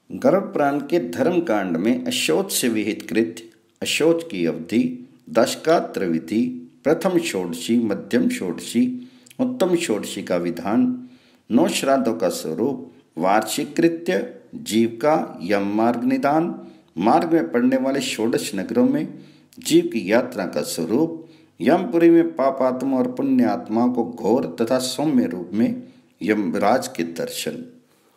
गरुड़ पुराण के धर्म कांड में अशोच से विहित कृत्य, अशोच की अवधि, दशकात्र विधि, प्रथम षोडशी, मध्यम षोडशी, उत्तम षोडशी का विधान, 9 श्राद्धों का स्वरूप, वार्षिक कृत्य, जीविका, यम मार्ग निदान, मार्ग में पड़ने वाले षोडश नगरों में जीव की यात्रा का स्वरूप, यमपुरी में पापात्मा और पुण्य आत्माओं को घोर तथा सौम्य रूप में यमराज के दर्शन।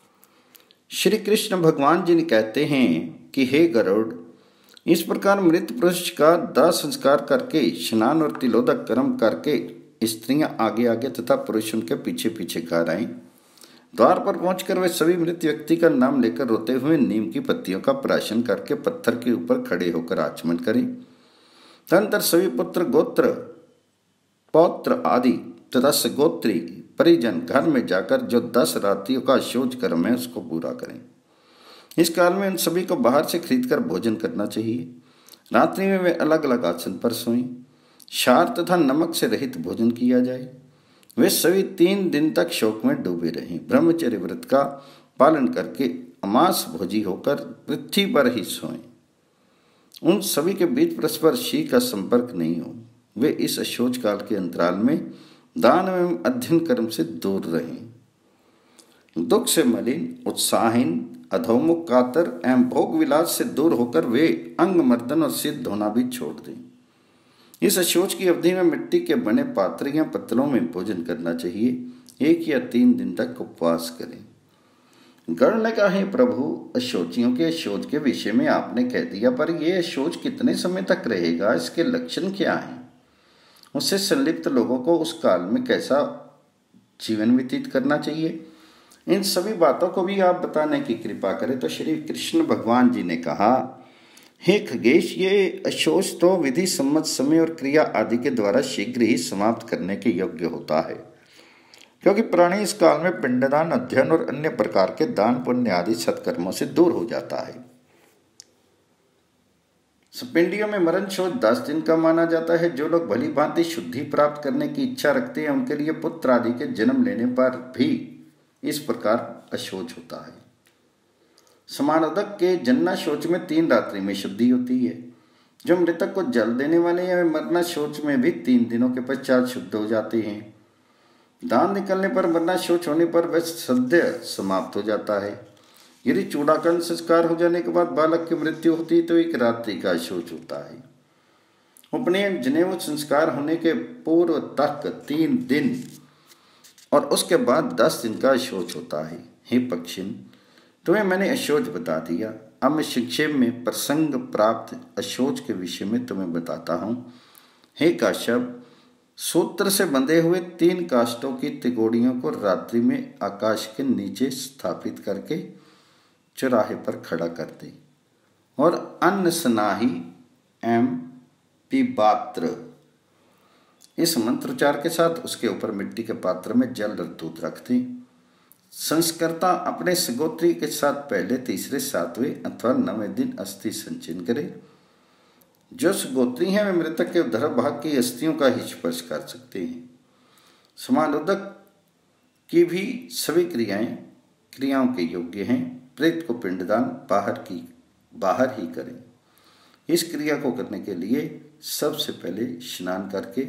श्री कृष्ण भगवान जी ने कहते हैं कि हे गरुड़, इस प्रकार मृत पुरुष का दाह संस्कार करके स्नान और तिलोदक कर्म करके स्त्रियां आगे आगे तथा पुरुष उनके पीछे पीछे घर आए। द्वार पर पहुंचकर वे सभी मृत व्यक्ति का नाम लेकर रोते हुए नीम की पत्तियों का प्राशन करके पत्थर के ऊपर खड़े होकर आचमन करें। तदनंतर सभी पुत्र, गोत्र, पौत्र आदि तथा सगोत्री परिजन घर में जाकर जो 10 रात्रियों का शोच कर्म है उसको पूरा करें। इस काल में उन सभी को बाहर से खरीदकर भोजन करना चाहिए। रात्रि में वे अलग अलग आसन पर सोएं। क्षार तथा नमक से रहित भोजन किया जाए। वे सभी 3 दिन तक शोक में डूबे रहें। ब्रह्मचर्य व्रत का पालन करके अमास भोजी होकर पृथ्वी पर ही सोएं। उन सभी के बीच परस्पर शी का संपर्क नहीं हो। वे इस अशोच काल के अंतराल में दान एवं अध्ययन कर्म से दूर रहें। दुख से मलिन, उत्साहहीन, अधोमुख, कातर एवं भोग विलास से दूर होकर वे अंग मर्दन और सिद्ध होना भी छोड़ दें। इस अशोच की अवधि में मिट्टी के बने पात्र या पत्तलों में भोजन करना चाहिए। 1 या 3 दिन तक उपवास करें। गरुड़ ने कहा, हे प्रभु, अशोचियों के अशोच के विषय में आपने कह दिया, पर यह अशोच कितने समय तक रहेगा? इसके लक्षण क्या हैं? उससे संलिप्त लोगों को उस काल में कैसा जीवन व्यतीत करना चाहिए? इन सभी बातों को भी आप बताने की कृपा करें। तो श्री कृष्ण भगवान जी ने कहा, हे खगेश, ये अशोच तो विधि सम्मत समय और क्रिया आदि के द्वारा शीघ्र ही समाप्त करने के योग्य होता है, क्योंकि प्राणी इस काल में पिंडदान, अध्ययन और अन्य प्रकार के दान पुण्य आदि सत्कर्मों से दूर हो जाता है। सपिंडियों में मरण शोच 10 दिन का माना जाता है। जो लोग भली भांति शुद्धि प्राप्त करने की इच्छा रखते हैं, उनके लिए पुत्र आदि के जन्म लेने पर भी इस प्रकार अशोच होता है। समानोदक के जन्ना शोच में 3 रात्रि में शुद्धि होती है। जो मृतक को जल देने वाले हैं, वे मरना शोच में भी 3 दिनों के पश्चात शुद्ध हो जाते हैं। दान निकलने पर, मरना शोच होने पर वह सद्य समाप्त हो जाता है। यदि चूड़ाकरण संस्कार हो जाने के बाद बालक की मृत्यु होती है तो 1 रात्रि का शोच होता है। उपनयन, जनेऊ संस्कार होने के पूर्व तक 3 दिन और उसके बाद 10 दिन का शोच होता है। हे पक्षिन, तुम्हें मैंने अशोच बता दिया। अब मैं संक्षेप में प्रसंग प्राप्त अशोच के विषय में तुम्हें बताता हूँ। हे काश्यप, सूत्र से बंधे हुए 3 काष्ठों की तिगोड़ियों को रात्रि में आकाश के नीचे स्थापित करके चौराहे पर खड़ा कर दे और अन्न स्नाही एवं पिबात्र इस मंत्रोच्चार के साथ उसके ऊपर मिट्टी के पात्र में जल और दूध रख दे। संस्कर्ता अपने सगोत्री के साथ पहले, तीसरे, 7वें अथवा 9वें दिन अस्थि संचयन करे। जो सगोत्री हैं वे मृतक के उदर भाग की अस्थियों का ही स्पर्श कर सकते हैं। समानोदक की भी सभी क्रियाओं के योग्य हैं। प्रेत को पिंडदान बाहर ही करें। इस क्रिया को करने के लिए सबसे पहले स्नान करके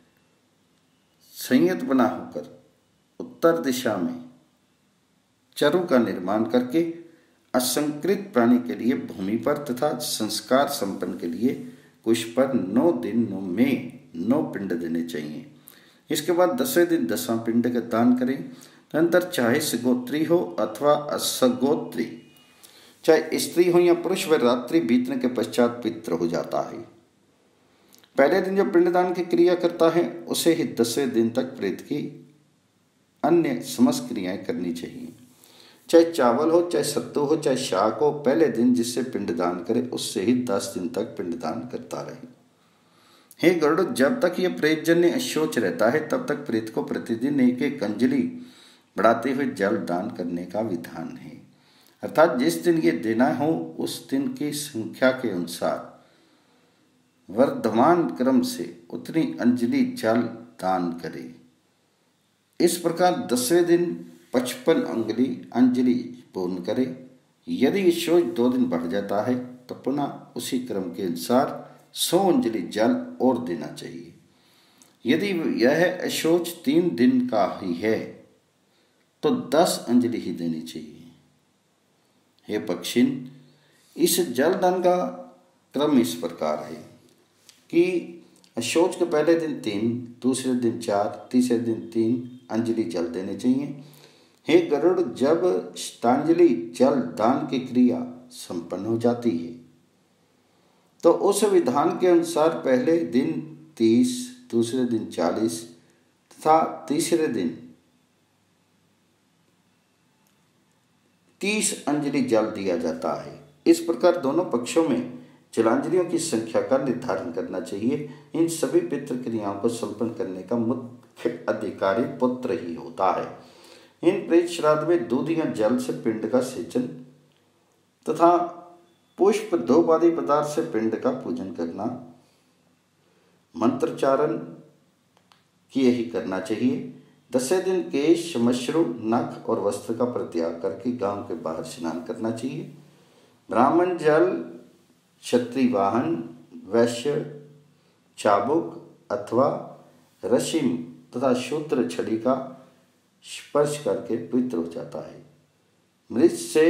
संयत बना होकर उत्तर दिशा में चरु का निर्माण करके असंकृत प्राणी के लिए भूमि पर तथा संस्कार संपन्न के लिए कुश पर 9 दिन में 9 पिंड देने चाहिए। इसके बाद 10वें दिन 10वां पिंड का दान करें। तदनंतर चाहे सगोत्री हो अथवा असगोत्री, चाहे स्त्री हो या पुरुष, वह रात्रि बीतने के पश्चात पितृ हो जाता है। पहले दिन जो पिंडदान की क्रिया करता है उसे ही 10वें दिन तक प्रेत की अन्य समस्त क्रियाएं करनी चाहिए। चाहे चावल हो, चाहे सत्तू हो, चाहे शाक हो, पहले दिन जिससे पिंडदान करे उससे ही 10 दिन तक पिंडदान करता रहे। हे गरुड़, जब तक यह प्रेतजन्य अशोच रहता है तब तक प्रेत को प्रतिदिन 1-1 अंजलि बढ़ाते हुए जल दान करने का विधान है। अर्थात जिस दिन ये देना हो उस दिन की संख्या के अनुसार वर्धमान क्रम से उतनी अंजलि जल दान करे। इस प्रकार 10वें दिन 55 अंजलि पूर्ण करे। यदि ये शोच 2 दिन बढ़ जाता है तो पुनः उसी क्रम के अनुसार 100 अंजलि जल और देना चाहिए। यदि यह अशोच 3 दिन का ही है तो 10 अंजलि ही देनी चाहिए। हे पक्षिन, इस जलदान का क्रम इस प्रकार है कि अशोच के पहले दिन 3, दूसरे दिन 4, तीसरे दिन 3 अंजलि जल देने चाहिए। हे गरुड़, जब शतांजलि जल दान की क्रिया संपन्न हो जाती है तो उस विधान के अनुसार पहले दिन 30, दूसरे दिन 40 तथा तीसरे दिन 30 अंजलि जल दिया जाता है। इस प्रकार दोनों पक्षों में जलांजलियों की संख्या का निर्धारण करना चाहिए। इन सभी पितृ क्रियाओं को संपन्न करने का मुख्य अधिकारी पुत्र ही होता है। इन प्रेत श्राद्ध में दूध या जल से पिंड का सेचन तथा पुष्प धूप आदि पदार्थ से पिंड का पूजन करना, मंत्रोच्चारण किए ही करना चाहिए। 10 दिन केश, श्मश्रु, नख और वस्त्र का परित्याग करके गांव के बाहर स्नान करना चाहिए। ब्राह्मण जल, क्षत्रिय वाहन, वैश्य चाबुक अथवा रशिम तथा शूद्र छड़ी का स्पर्श करके पवित्र हो जाता है। मृत से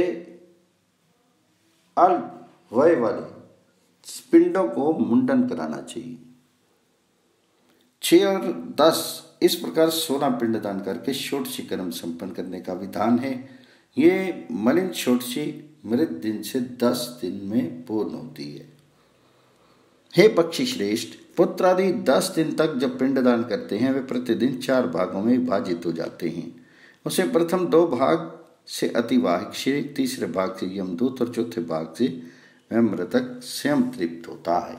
अल्प वय वाले पिंडों को मुंडन कराना चाहिए। 6 और 10 इस प्रकार 16 पिंडदान करके षोडशी कर्म संपन्न करने का विधान है। ये मलिन षोडशी मृत दिन से 10 दिन में पूर्ण होती है। हे पक्षी श्रेष्ठ, पुत्र आदि 10 दिन तक जब पिंडदान करते हैं वे प्रतिदिन 4 भागों में विभाजित हो जाते हैं। उसे प्रथम 2 भाग से अतिवाहिक शरीर, तीसरे भाग से यमदूत और चौथे भाग से वह मृतक स्वयं तृप्त होता है।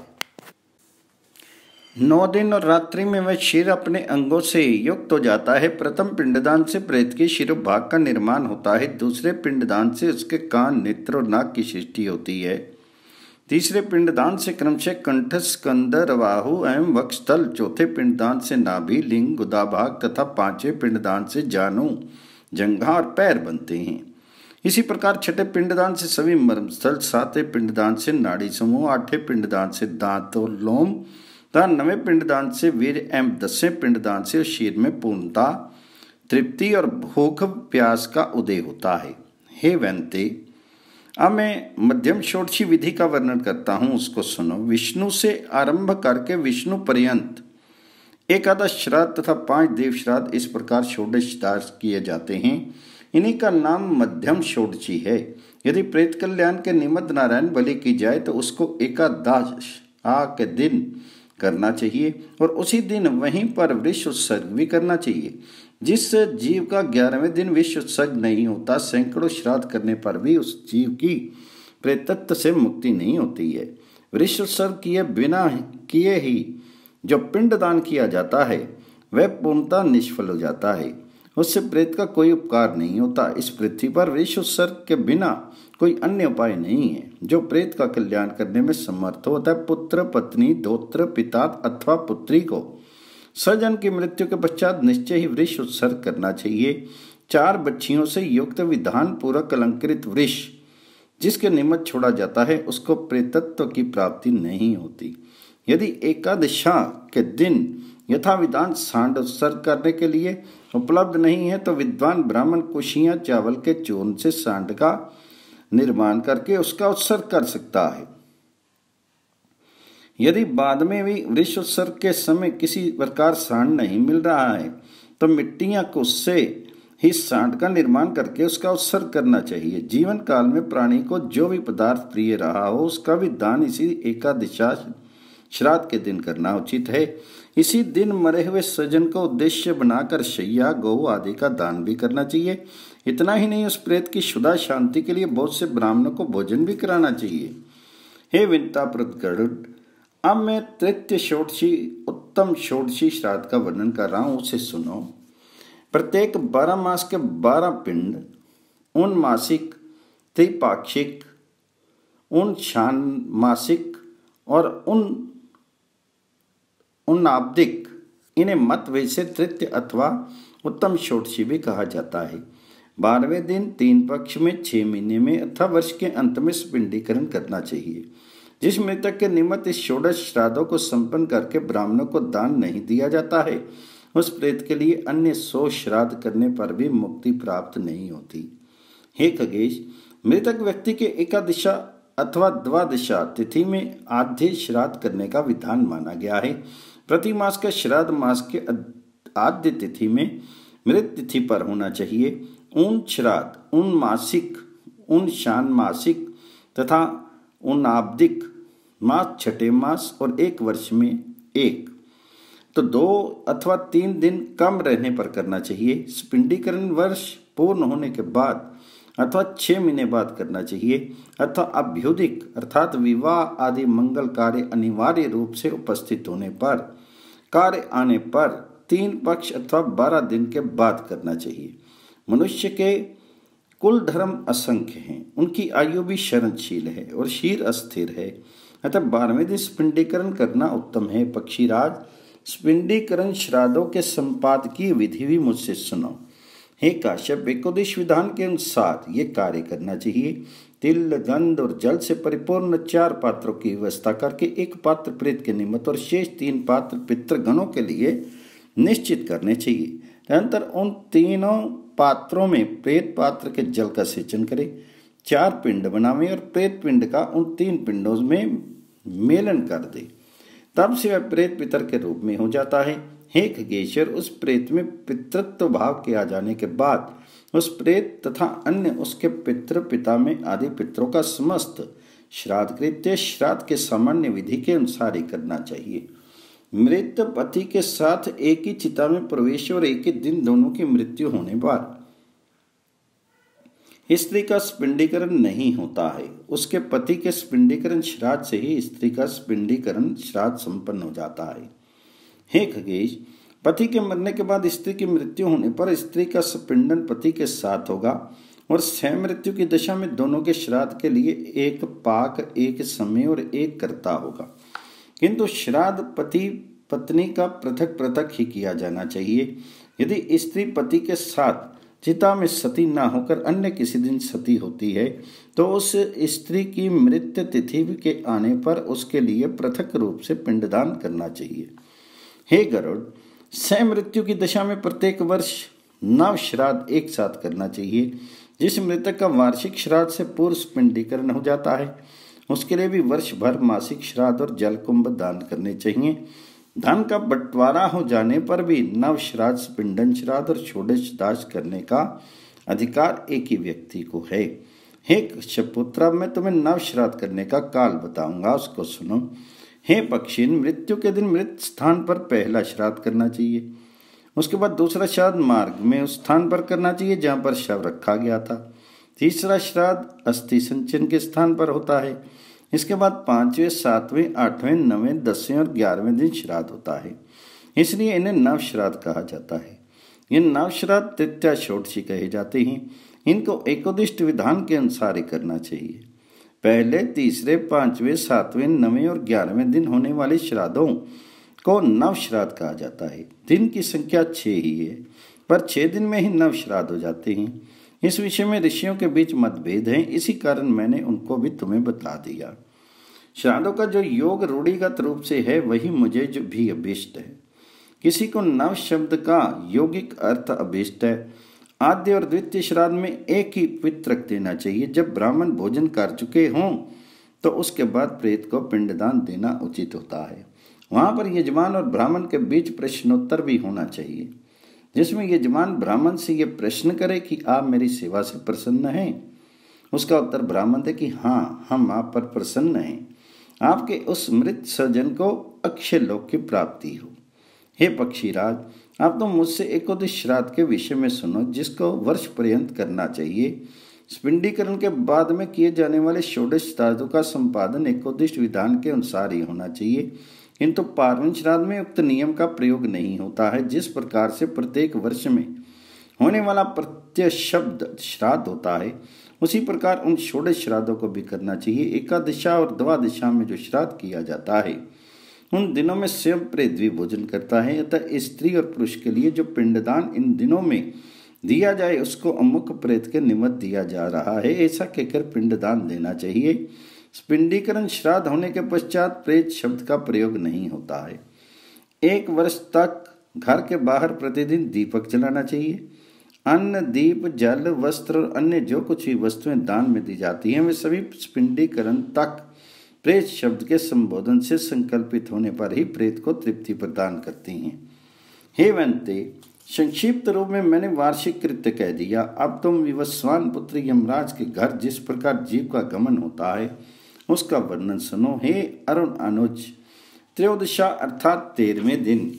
9 दिन और रात्रि में वह शरीर अपने अंगों से युक्त हो जाता है। प्रथम पिंडदान से प्रेत के शिरोभाग का निर्माण होता है। दूसरे पिंडदान से उसके कान, नेत्र और नाक की सृष्टि होती है। तीसरे पिंडदान से क्रमशः कंठ, स्कंद, बाहु एवं वक्षस्थल, चौथे पिंडदान से नाभि, लिंग, गुदाभाग तथा 5वें पिंडदान से जानु, जंघा और पैर बनते हैं। इसी प्रकार 6ठे पिंडदान से सभी मर्मस्थल, 7वें पिंडदान से नाड़ी समूह, 8वें पिंडदान से दांत और लोम तथा 9वें पिंडदान से वीर एवं 10वें पिंडदान से शरीर में पूर्णता, तृप्ति और भूख प्यास का उदय होता है। हे वैन्ते, अब मैं मध्यम षोडशी विधि का वर्णन करता हूँ, उसको सुनो। विष्णु से आरंभ करके विष्णु पर्यंत 11 श्राद्ध तथा 5 देव श्राद्ध इस प्रकार षोडश श्राद्ध किए जाते हैं। इन्हीं का नाम मध्यम षोडशी है। यदि प्रेत कल्याण के निमित्त नारायण बलि की जाए तो उसको एकादश के दिन करना चाहिए और उसी दिन वहीं पर वृष उत्सर्ग भी करना चाहिए। जिस जीव का 11वें दिन विष उत्सर्ग नहीं होता, सैकड़ों श्राद्ध करने पर भी उस जीव की प्रेतत्व से मुक्ति नहीं होती है। वृष उत्सर्ग किए बिना किए ही जो पिंडदान किया जाता है वह पूर्णतः निष्फल हो जाता है। उससे प्रेत का कोई उपकार नहीं होता। इस पृथ्वी पर वृष उत्सर्ग के बिना कोई अन्य उपाय नहीं है जो प्रेत का कल्याण करने में समर्थ होता है। पुत्र, पत्नी, धोत्र, पिता अथवा पुत्री को सज्जन की मृत्यु के पश्चात निश्चय ही वृष उत्सर्ग करना चाहिए। 4 बच्चियों से युक्त विधान पूर्वक अलंकृत वृष जिसके निमित्त छोड़ा जाता है उसको प्रेतत्व की प्राप्ति नहीं होती। यदि एकादशा के दिन यथा विधान सांड उत्सर्ग करने के लिए उपलब्ध नहीं है तो विद्वान ब्राह्मण कुशियां चावल के चूर्ण से सांड का निर्माण करके उसका उत्सर्ग कर सकता है। यदि बाद में भी वृष उत्सर्ग के समय किसी प्रकार सांड नहीं मिल रहा है तो मिट्टी या कुश से ही सांड का निर्माण करके उसका उत्सर्ग करना चाहिए। जीवन काल में प्राणी को जो भी पदार्थ प्रिय रहा हो उसका भी दान इसी एकादशा श्राद्ध के दिन करना उचित है। इसी दिन मरे हुए स्वजन को उद्देश्य बनाकर शैया, गौ आदि का दान भी करना चाहिए। इतना ही नहीं, उस प्रेत की शुदा शांति के लिए बहुत से ब्राह्मणों को भोजन भी कराना चाहिए। हे विंताप्रत गरुड़, अब मैं तृतीय षोडशी उत्तम षोडशी श्राद्ध का वर्णन कर रहा हूं, उसे सुनो। प्रत्येक 12 मास के 12 पिंड, उन मासिक, त्रिपाक्षिक, उन षाण्मासिक और उन नाब्दिक, इन्हें मत वैसे तृतीय अथवा उत्तम षोडशी भी कहा जाता है। 12वें दिन 3 पक्ष में 6 महीने में अथवा वर्ष के अंत में स्पिंडीकरण करना चाहिए। जिस मृतक के निमित्त इस षोडश श्राद्धों को संपन्न करके ब्राह्मणों को दान नहीं दिया जाता है, उस प्रेत के लिए अन्य 100 श्राद्ध करने पर भी मुक्ति प्राप्त नहीं होती। हे खगेश, मृतक व्यक्ति के एकादशा अथवा द्वादशा तिथि में आद्य श्राद्ध करने का विधान माना गया है। प्रति मास का श्राद्ध मास के आद्य तिथि में मृत तिथि पर होना चाहिए। उन श्राद्ध, उन मासिक, उन षाण्मासिक तथा उन आब्दिक मास 6ठे मास और 1 वर्ष में 1 तो 2 अथवा 3 दिन कम रहने पर करना चाहिए। स्पिंडीकरण वर्ष पूर्ण होने के बाद अथवा 6 महीने बाद करना चाहिए अथवा अभ्युदिक अर्थात विवाह आदि मंगल कार्य अनिवार्य रूप से उपस्थित होने पर, कार्य आने पर 3 पक्ष अथवा 12 दिन के बाद करना चाहिए। मनुष्य के कुल धर्म असंख्य हैं, उनकी आयु भी शरणशील है और शीर अस्थिर है, अतः 12वें दिन स्पिंडीकरण करना उत्तम है। पक्षीराज, स्पिंडीकरण श्राद्धों के संपादकीय विधि भी मुझसे सुनो। हे काश्यप, एकोदश विधान के अनुसार ये कार्य करना चाहिए। तिल, गंध और जल से परिपूर्ण 4 पात्रों की व्यवस्था करके 1 पात्र प्रेत के निमित्त और शेष 3 पात्र पितृगणों के लिए निश्चित करने चाहिए। तदनंतर उन तीनों पात्रों में प्रेत पात्र के जल का सेचन करें, 4 पिंड बनावे और प्रेत पिंड का उन 3 पिंडों में मेलन कर दे, तब से वह प्रेत पितर के रूप में हो जाता है। हे खगेश्वर, उस प्रेत में पितृत्व भाव के आ जाने के बाद उस प्रेत तथा अन्य उसके पितृ पिता में आदि पितरों का समस्त श्राद्ध कृत्य श्राद्ध के सामान्य विधि के अनुसार ही करना चाहिए। मृत पति के साथ एक ही चिता में प्रवेश और एक ही दिन दोनों की मृत्यु होने पर स्त्री का स्पिंडीकरण नहीं होता है। उसके पति के स्पिंडीकरण श्राद्ध से ही स्त्री का स्पिंडीकरण श्राद्ध संपन्न हो जाता है। हे खगेश, पति के मरने के बाद स्त्री की मृत्यु होने पर स्त्री का स्पिंडन पति के साथ होगा और सह मृत्यु की दशा में दोनों के श्राद्ध के लिए 1 पाक, 1 समय और 1 कर्ता होगा। किंतु श्राद्ध पति पत्नी का पृथक पृथक ही किया जाना चाहिए। यदि स्त्री पति के साथ चिता में सती न होकर अन्य किसी दिन सती होती है तो उस स्त्री की मृत्यु तिथि के आने पर उसके लिए पृथक रूप से पिंडदान करना चाहिए। हे गरुड़, सह मृत्यु की दशा में प्रत्येक वर्ष 9 श्राद्ध एक साथ करना चाहिए। जिस मृतक का वार्षिक श्राद्ध से पूर्व पिंडीकरण हो जाता है उसके लिए भी वर्ष भर मासिक श्राद्ध और जलकुंभ दान करने चाहिए। धन का बंटवारा हो जाने पर भी 9 श्राद्ध, पिंडन श्राद्ध और षोडश दास करने का अधिकार एक ही व्यक्ति को है। हे कश्यपुत्र, मैं तुम्हें 9 श्राद्ध करने का काल बताऊंगा, उसको सुनो। हे पक्षीन, मृत्यु के दिन मृत स्थान पर पहला श्राद्ध करना चाहिए। उसके बाद दूसरा श्राद्ध मार्ग में उस स्थान पर करना चाहिए जहाँ पर शव रखा गया था। तीसरा श्राद्ध अस्थि संचयन के स्थान पर होता है। इसके बाद 5वें, 7वें, 8वें, 9वें, 10वें और 11वें दिन श्राद्ध होता है, इसलिए इन्हें नव श्राद्ध कहा जाता है। ये नव श्राद्ध तृतीया षोडशी कहे जाते हैं। इनको एकोदिष्ट विधान के अनुसार ही करना चाहिए। पहले, तीसरे, 5वें, 7वें, 9वें और 11वें दिन होने वाले श्राद्धों को नव श्राद्ध कहा जाता है। दिन की संख्या 6 ही है, पर 6 दिन में ही नव श्राद्ध हो जाते हैं। इस विषय में ऋषियों के बीच मतभेद हैं, इसी कारण मैंने उनको भी तुम्हें बता दिया। श्राद्धों का जो योग रूढ़िगत रूप से है वही मुझे जो भी अभीष्ट है। किसी को नव शब्द का यौगिक अर्थ अभीष्ट है। आद्य और द्वितीय श्राद्ध में एक ही पितृ रख देना चाहिए। जब ब्राह्मण भोजन कर चुके हों तो उसके बाद प्रेत को पिंडदान देना उचित होता है। वहां पर यजमान और ब्राह्मण के बीच प्रश्नोत्तर भी होना चाहिए, जिसमें यजमान ब्राह्मण से ये प्रश्न करे कि आप मेरी सेवा से प्रसन्न हैं। उसका उत्तर ब्राह्मण दे कि हाँ, हम आप पर प्रसन्न हैं। आपके उस मृत सज्जन को अक्षय लोक की प्राप्ति हो। हे पक्षीराज, आप तो मुझसे एकोदश श्राद्ध के विषय में सुनो, जिसको वर्ष पर्यंत करना चाहिए। स्पिंडीकरण के बाद में किए जाने वाले षोडश श्राद्धों का संपादन एकोदश विधान के अनुसार ही होना चाहिए, किंतु पार्वन श्राद्ध में उक्त नियम का प्रयोग नहीं होता है। जिस प्रकार से प्रत्येक वर्ष में होने वाला प्रत्यशब्द श्राद्ध होता है, उसी प्रकार उन षोडश श्राद्धों को भी करना चाहिए। एकादशा और द्वादशा में जो श्राद्ध किया जाता है उन दिनों में स्वयं प्रेत भी भोजन करता है। अतः स्त्री और पुरुष के लिए जो पिंडदान इन दिनों में दिया जाए उसको अमुक प्रेत के निमित्त दिया जा रहा है, ऐसा कहकर पिंडदान देना चाहिए। पिंडीकरण श्राद्ध होने के पश्चात प्रेत शब्द का प्रयोग नहीं होता है। 1 वर्ष तक घर के बाहर प्रतिदिन दीपक जलाना चाहिए। अन्न, दीप, जल, वस्त्र और अन्य जो कुछ भी वस्तुएं दान में दी जाती हैं वे सभी पिंडीकरण तक प्रेत शब्द के संबोधन से संकल्पित होने पर ही प्रेत को तृप्ति प्रदान करती हैं। हे वंते, संक्षिप्त रूप में मैंने वार्षिक कृत्य कह दिया। अब तुम विवस्वान पुत्र यमराज के घर जिस प्रकार जीव का गमन होता है उसका वर्णन सुनो। हे अरुण अनुज, त्रयोदशा अर्थात 13वें दिन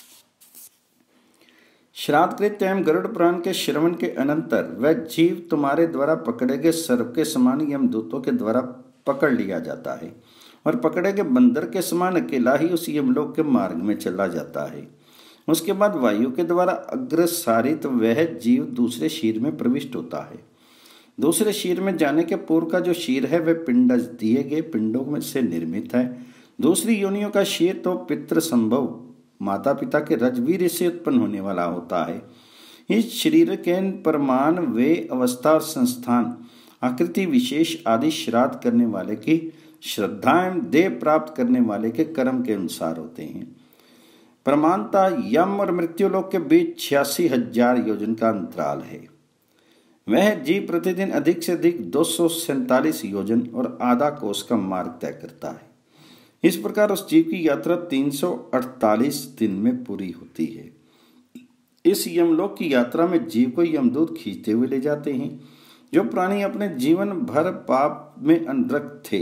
श्राद्ध कृत्य एवं गरुड़ पुराण के श्रवण के अनंतर वह जीव तुम्हारे द्वारा पकड़े गए सर्प के समान यमदूतों के द्वारा पकड़ लिया जाता है और पकड़े गए बंदर के समान अकेला ही उस यमलोक के मार्ग में चला जाता है। उसके बाद वायु के द्वारा अग्रसारित वह जीव दूसरे शीर में प्रविष्ट होता है। दूसरे शीर में जाने के पूर्व का जो शीर है वह पिंडज दिए गए पिंडों में से निर्मित है। दूसरी योनियों का शीर तो पितृ संभव माता पिता के रजवीर से उत्पन्न होने वाला होता है। इस शरीर के प्रमाण वे अवस्था और संस्थान आकृति विशेष आदि श्राद्ध करने वाले की श्रद्धा एवं देह प्राप्त करने वाले के कर्म के अनुसार होते हैं। प्रमाणता यम और मृत्युलोक के बीच 86,000 योजन का अंतराल है। वह जीव प्रतिदिन अधिक से अधिक 247 योजन और आधा कोस का मार्ग तय करता है। इस प्रकार उस जीव की यात्रा 348 दिन में पूरी होती है। इस यमलोक की यात्रा में जीव को यमदूत खींचते हुए ले जाते हैं। जो प्राणी अपने जीवन भर पाप में अनुरक्त थे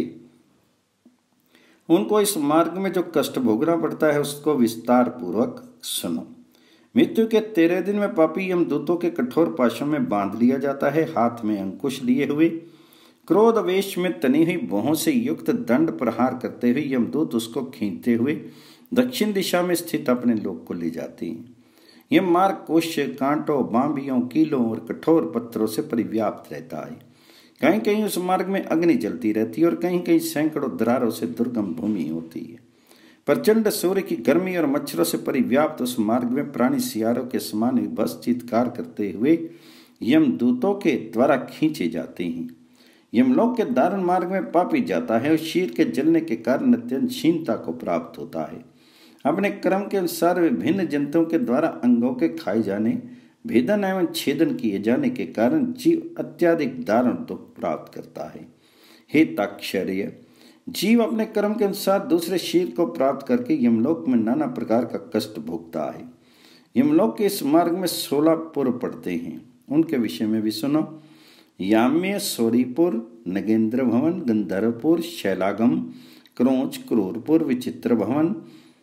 उनको इस मार्ग में जो कष्ट भोगना पड़ता है उसको विस्तार पूर्वक सुनो। मृत्यु के 13 दिन में पापी यमदूतों के कठोर पाशों में बांध लिया जाता है। हाथ में अंकुश लिए हुए क्रोध वेश में तनी हुई भौहों से युक्त दंड प्रहार करते हुए यमदूत उसको खींचते हुए दक्षिण दिशा में स्थित अपने लोक को ले जाते हैं। यह मार्ग कुश, कांटों, बांबियों, कीलों और कठोर पत्थरों से परिव्याप्त रहता है। कहीं कहीं उस मार्ग में अग्नि जलती रहती है और कहीं कहीं सैकड़ों दरारों से दुर्गम भूमि होती है। प्रचंड सूर्य की गर्मी और मच्छरों से परिव्याप्त उस मार्ग में प्राणी सियारों के समान विभत्स चित्कार करते हुए यमदूतों के द्वारा खींचे जाते हैं। यमलोक के दारुण मार्ग में पापी जाता है और शीर के जलने के कारण अत्यंत क्षीणता को प्राप्त होता है। अपने कर्म के अनुसार विभिन्न जंतुओं के द्वारा अंगों के खाए जाने, भेदन एवं छेदन किए जाने के कारण जीव अत्याधिक दारुण दुख प्राप्त करता है। हे ताक्षर्य, जीव अपने कर्म के अनुसार दूसरे शीर को प्राप्त करके यमलोक में नाना प्रकार का कष्ट भोगता है। यमलोक के इस मार्ग में 16 पुर पड़ते हैं। उनके विषय में भी सुनो। याम्य, सौरीपुर, नगेंद्र भवन, गंधर्वपुर, शैलागम, क्रोच, क्रूरपुर, विचित्र भवन,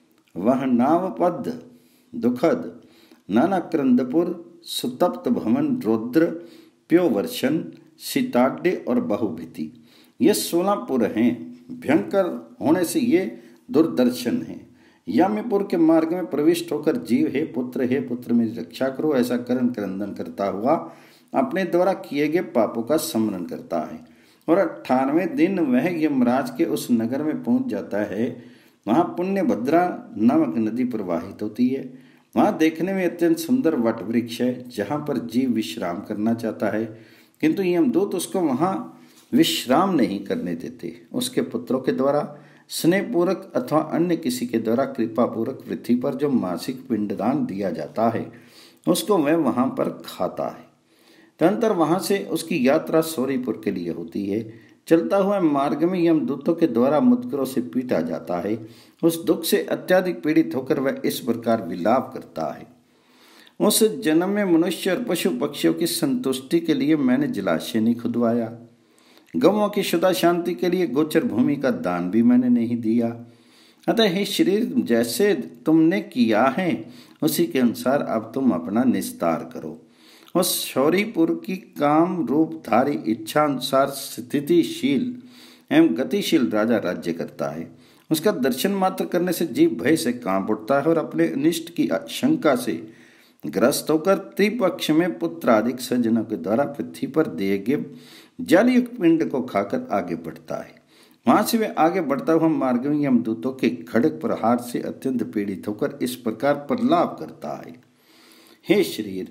वहनावपद, दुखद, नानाक्रंदपुर, सुतप्त भवन, रुद्र, प्योवर्शन, सीताड्य और बहुभिति। ये 16 पुर हैं। भयंकर होने से ये दुर्दर्शन हैं। याम्यपुर के मार्ग में प्रविष्ट होकर जीव हे पुत्र मेरी रक्षा करो ऐसा करण क्रंदन करता हुआ अपने द्वारा किए गए पापों का स्मरण करता है और 18वें दिन वह यमराज के उस नगर में पहुंच जाता है। वहां पुण्यभद्रा नामक नदी प्रवाहित होती है। वहां देखने में अत्यंत सुंदर वट वृक्ष है जहां पर जीव विश्राम करना चाहता है, किंतु यमदूत उसको वहां विश्राम नहीं करने देते। उसके पुत्रों के द्वारा स्नेहपूर्वक अथवा अन्य किसी के द्वारा कृपापूर्वक पृथ्वी पर जो मासिक पिंडदान दिया जाता है उसको वह वहां पर खाता है। तदनंतर वहां से उसकी यात्रा सौरीपुर के लिए होती है। चलता हुआ मार्ग में यमदूतों के द्वारा मुद्गरों से पीटा जाता है। उस दुख से अत्यधिक पीड़ित होकर वह इस प्रकार विलाप करता है। उस जन्म में मनुष्य और पशु पक्षियों की संतुष्टि के लिए मैंने जलाशय नहीं खुदवाया। गौओं की शुदा शांति के लिए गोचर भूमि का दान भी मैंने नहीं दिया। अतः हे शरीर, जैसे तुमने किया है उसी के अनुसार अब तुम अपना निस्तार करो। उस शौरीपुर की काम रूपधारी इच्छा अनुसार स्थितिशील एवं गतिशील राजा राज्य करता है। उसका दर्शन मात्र करने से जीव भय से कांप उठता है और अपने अनिष्ट की आशंका से ग्रस्त होकर त्रिपक्ष में पुत्रादिक सज्जनों के द्वारा पृथ्वी पर दिए गए जलयुक्त पिंड को खाकर आगे बढ़ता है। वहां से वे आगे बढ़ता हुआ मार्ग में यमदूतों के खड़ग प्रहार से अत्यंत पीड़ित होकर इस प्रकार प्रलाप करता है। हे शरीर,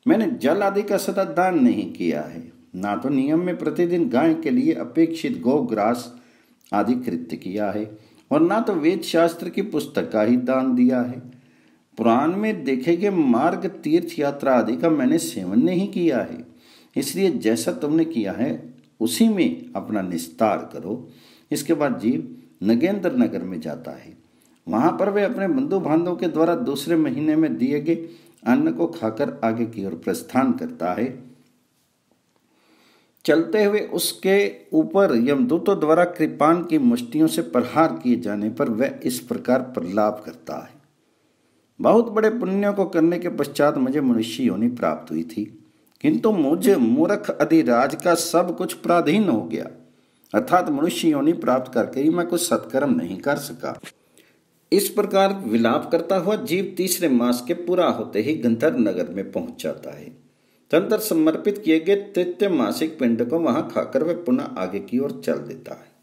मैंने जल आदि का सदा दान नहीं किया है, ना तो नियम में प्रतिदिन गाय के लिए अपेक्षित गोग्रास आदि कृत्य किया है, और ना तो वेद शास्त्र की पुस्तक का ही दान दिया है। पुराण में देखे गए मार्ग, तीर्थ यात्रा आदि का मैंने सेवन नहीं किया है। इसलिए जैसा तुमने किया है उसी में अपना निस्तार करो। इसके बाद जीव नगेंद्र नगर में जाता है। वहां पर वे अपने बंधु बांधवों के द्वारा दूसरे महीने में दिए गए अन्न को खाकर आगे की ओर प्रस्थान करता है। चलते हुए उसके ऊपर यमदूतों द्वारा कृपाण की मुष्टियों से प्रहार किए जाने पर वह इस प्रकार प्रलाप करता है। बहुत बड़े पुण्यों को करने के पश्चात मुझे मनुष्य योनि प्राप्त हुई थी, किंतु मुझे मूर्ख अधिराज का सब कुछ पराधीन हो गया, अर्थात मनुष्य योनि प्राप्त करके ही मैं कुछ सत्कर्म नहीं कर सका। इस प्रकार विलाप करता हुआ जीव तीसरे मास के पूरा होते ही गंधर्व नगर में पहुंच जाता है। तंत्र समर्पित किए गए तृतीय मासिक पिंड को वहां खाकर वह पुनः आगे की ओर चल देता है।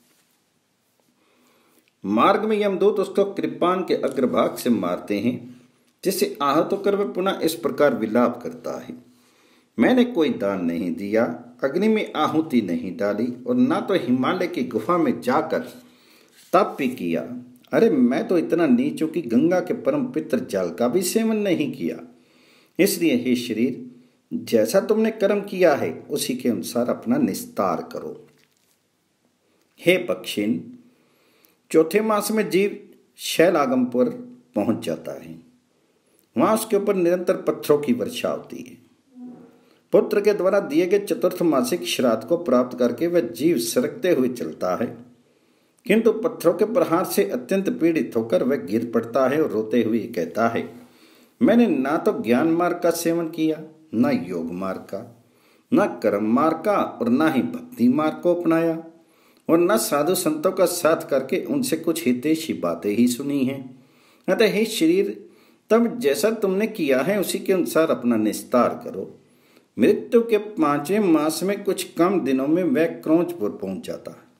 मार्ग में यमदूत उसको कृपाण के अग्रभाग से मारते हैं, जिससे आहत होकर वह पुनः इस प्रकार विलाप करता है। मैंने कोई दान नहीं दिया, अग्नि में आहुति नहीं डाली, और ना तो हिमालय की गुफा में जाकर तप भी किया। अरे मैं तो इतना नीच हूं कि गंगा के परम पित्र जल का भी सेवन नहीं किया। इसलिए हे शरीर, जैसा तुमने कर्म किया है उसी के अनुसार अपना निस्तार करो। हे पक्षिन, चौथे मास में जीव शैलागम पर पहुंच जाता है। वहां उसके ऊपर निरंतर पत्थरों की वर्षा होती है। पुत्र के द्वारा दिए गए चतुर्थ मासिक श्राद्ध को प्राप्त करके वह जीव सरकते हुए चलता है, किंतु पत्थरों के प्रहार से अत्यंत पीड़ित होकर वह गिर पड़ता है और रोते हुए कहता है, मैंने ना तो ज्ञान मार्ग का सेवन किया, न योग मार्ग का, न कर्म मार्ग का, और न ही भक्ति मार्ग को अपनाया, और न साधु संतों का साथ करके उनसे कुछ हितैषी बातें ही सुनी हैं। अतः हे शरीर, तब जैसा तुमने किया है उसी के अनुसार अपना निस्तार करो। मृत्यु के 5वें मास में कुछ कम दिनों में वह क्रौंचपुर पहुंच जाता है।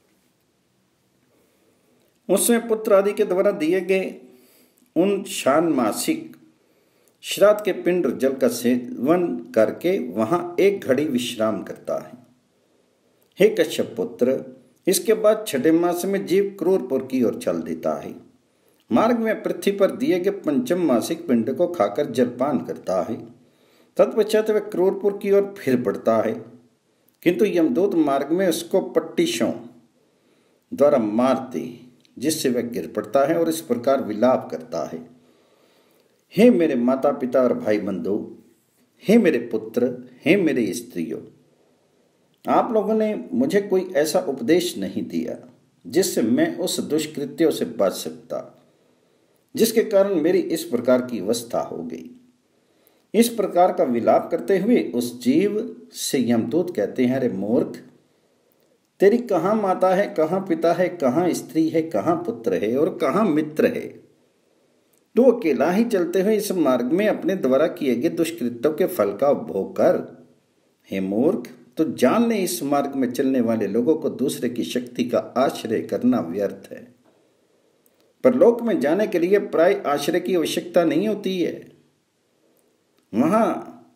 उसमें पुत्र आदि के द्वारा दिए गए उन षाण्मासिक श्राद्ध के पिंड और जल का सेवन करके वहां एक घड़ी विश्राम करता है। हे कश्यप पुत्र, इसके बाद 6ठे मास में जीव क्रूरपुर की ओर चल देता है। मार्ग में पृथ्वी पर दिए गए 5म मासिक पिंड को खाकर जलपान करता है। तत्पश्चात वह क्रूरपुर की ओर फिर बढ़ता है, किंतु यमदूत मार्ग में उसको पट्टिशों द्वारा मारते, जिससे वह गिर पड़ता है और इस प्रकार विलाप करता है, हे मेरे माता पिता और भाई बंधु, हे मेरे पुत्र, हे मेरे स्त्रियों, आप लोगों ने मुझे कोई ऐसा उपदेश नहीं दिया जिससे मैं उस दुष्कृत्यों से बच सकता, जिसके कारण मेरी इस प्रकार की अवस्था हो गई। इस प्रकार का विलाप करते हुए उस जीव से यमदूत कहते हैं, अरे मूर्ख, तेरी कहाँ माता है, कहाँ पिता है, कहाँ स्त्री है, कहाँ पुत्र है और कहाँ मित्र है। तू अकेला ही चलते हुए इस मार्ग में अपने द्वारा किए गए दुष्कृत्यों के फल का उपभोग कर। हे मूर्ख, तो जान ले, इस मार्ग में चलने वाले लोगों को दूसरे की शक्ति का आश्रय करना व्यर्थ है। परलोक में जाने के लिए प्राय आश्रय की आवश्यकता नहीं होती है। वहां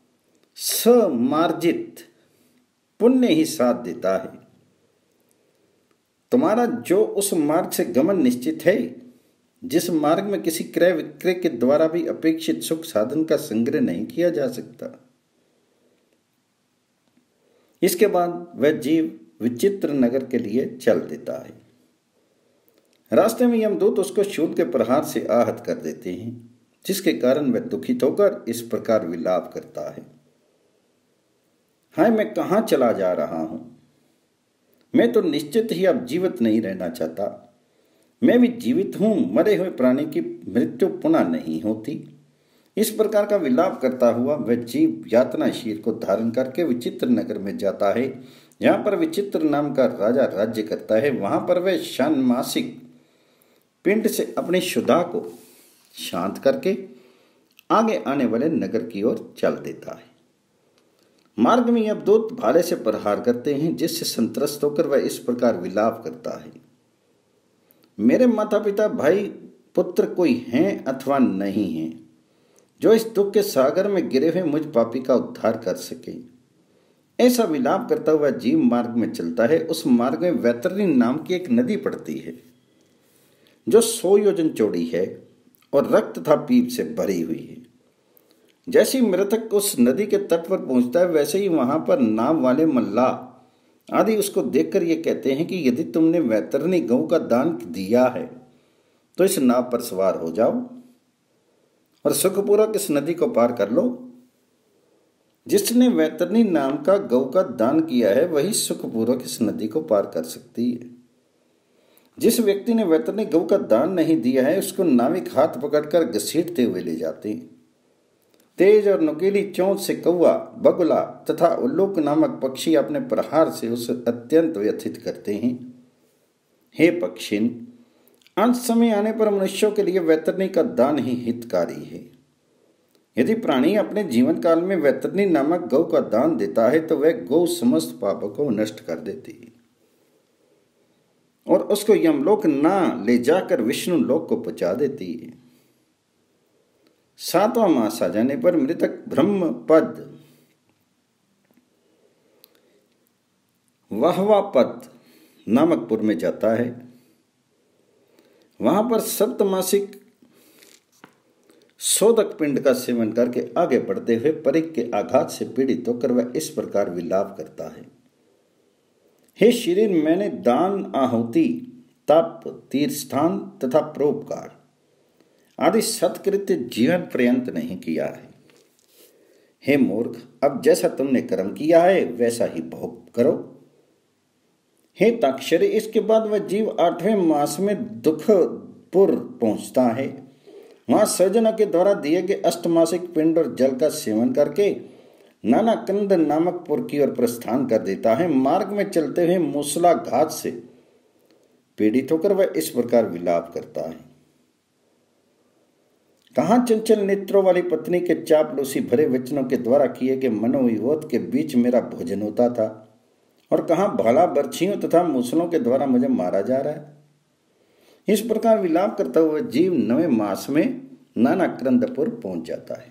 समार्जित पुण्य ही साथ देता है। तुम्हारा जो उस मार्ग से गमन निश्चित है, जिस मार्ग में किसी क्रय विक्रय के द्वारा भी अपेक्षित सुख साधन का संग्रह नहीं किया जा सकता। इसके बाद वह जीव विचित्र नगर के लिए चल देता है। रास्ते में यमदूत उसको शूल के प्रहार से आहत कर देते हैं, जिसके कारण वह दुखित होकर इस प्रकार विलाप करता है, हाय मैं कहाँ चला जा रहा हूं, मैं तो निश्चित ही अब जीवित नहीं रहना चाहता। मैं भी जीवित हूं, मरे हुए प्राणी की मृत्यु पुनः नहीं होती। इस प्रकार का विलाप करता हुआ वह जीव यातना शीर को धारण करके विचित्र नगर में जाता है, जहां पर विचित्र नाम का राजा राज्य करता है। वहां पर वह षाण्मासिक पिंड से अपनी क्षुधा को शांत करके आगे आने वाले नगर की ओर चल देता है। मार्ग में यमदूत भाले से प्रहार करते हैं, जिससे संत्रस्त होकर वह इस प्रकार विलाप करता है, मेरे माता पिता भाई पुत्र कोई हैं अथवा नहीं हैं, जो इस दुख के सागर में गिरे हुए मुझ पापी का उद्धार कर सके। ऐसा विलाप करता हुआ जीव मार्ग में चलता है। उस मार्ग में वैतरणी नाम की एक नदी पड़ती है जो 100 योजन चौड़ी है और रक्त तथा पीप से भरी हुई है। जैसे ही मृतक उस नदी के तट पर पहुंचता है, वैसे ही वहां पर नाव वाले मल्लाह आदि उसको देखकर ये कहते हैं कि यदि तुमने वैतरणी गौ का दान दिया है तो इस नाव पर सवार हो जाओ और सुखपूर्वक इस नदी को पार कर लो। जिसने वैतरणी नाम का गौ का दान किया है वही सुखपूर्वक इस नदी को पार कर सकती है। जिस व्यक्ति ने वैतरणी गौ का दान नहीं दिया है उसको नाविक हाथ पकड़कर घसीटते हुए ले जाते हैं। तेज और नुकीली चोंच से कौवा, बगुला तथा उल्लूक नामक पक्षी अपने प्रहार से उसे अत्यंत व्यथित करते हैं। हे पक्षिन, अंत समय आने पर मनुष्यों के लिए वैतरणी का दान ही हितकारी है। यदि प्राणी अपने जीवन काल में वैतरणी नामक गौ का दान देता है तो वह गौ समस्त पापों को नष्ट कर देती है और उसको यमलोक ना ले जाकर विष्णु लोक को पहुंचा देती है। 7वां मास आ जाने पर मृतक ब्रह्म पद वहवापद नामक पुर में जाता है। वहां पर सप्तमासिक शोधक पिंड का सेवन करके आगे बढ़ते हुए परिक के आघात से पीड़ित होकर वह इस प्रकार विलाप करता है। हे शरीर, मैंने दान, आहुति, तप, तीर्थस्थान तथा परोपकार आदि सत्कृत्य जीवन पर्यंत नहीं किया है। हे मूर्ख, अब जैसा तुमने कर्म किया है वैसा ही भोग करो। हे ताक्षरी, इसके बाद वह जीव 8वें मास में दुखपुर पहुंचता है। वहां सज्जनों के द्वारा दिए गए अष्टमासिक पिंड और जल का सेवन करके नाना कंद नामक पुर की ओर प्रस्थान कर देता है। मार्ग में चलते हुए मूसलाघात से पीड़ित होकर वह इस प्रकार विलाप करता है। कहां चंचल नेत्रों वाली पत्नी के चापलूसी भरे वचनों के द्वारा किए गए मनोविरोध के बीच मेरा भोजन होता था और कहां भाला बर्छियों तथा मूसलों के द्वारा मुझे मारा जा रहा है। इस प्रकार विलाप करता हुआ जीव 9वें मास में नाना क्रंदपुर पहुंच जाता है।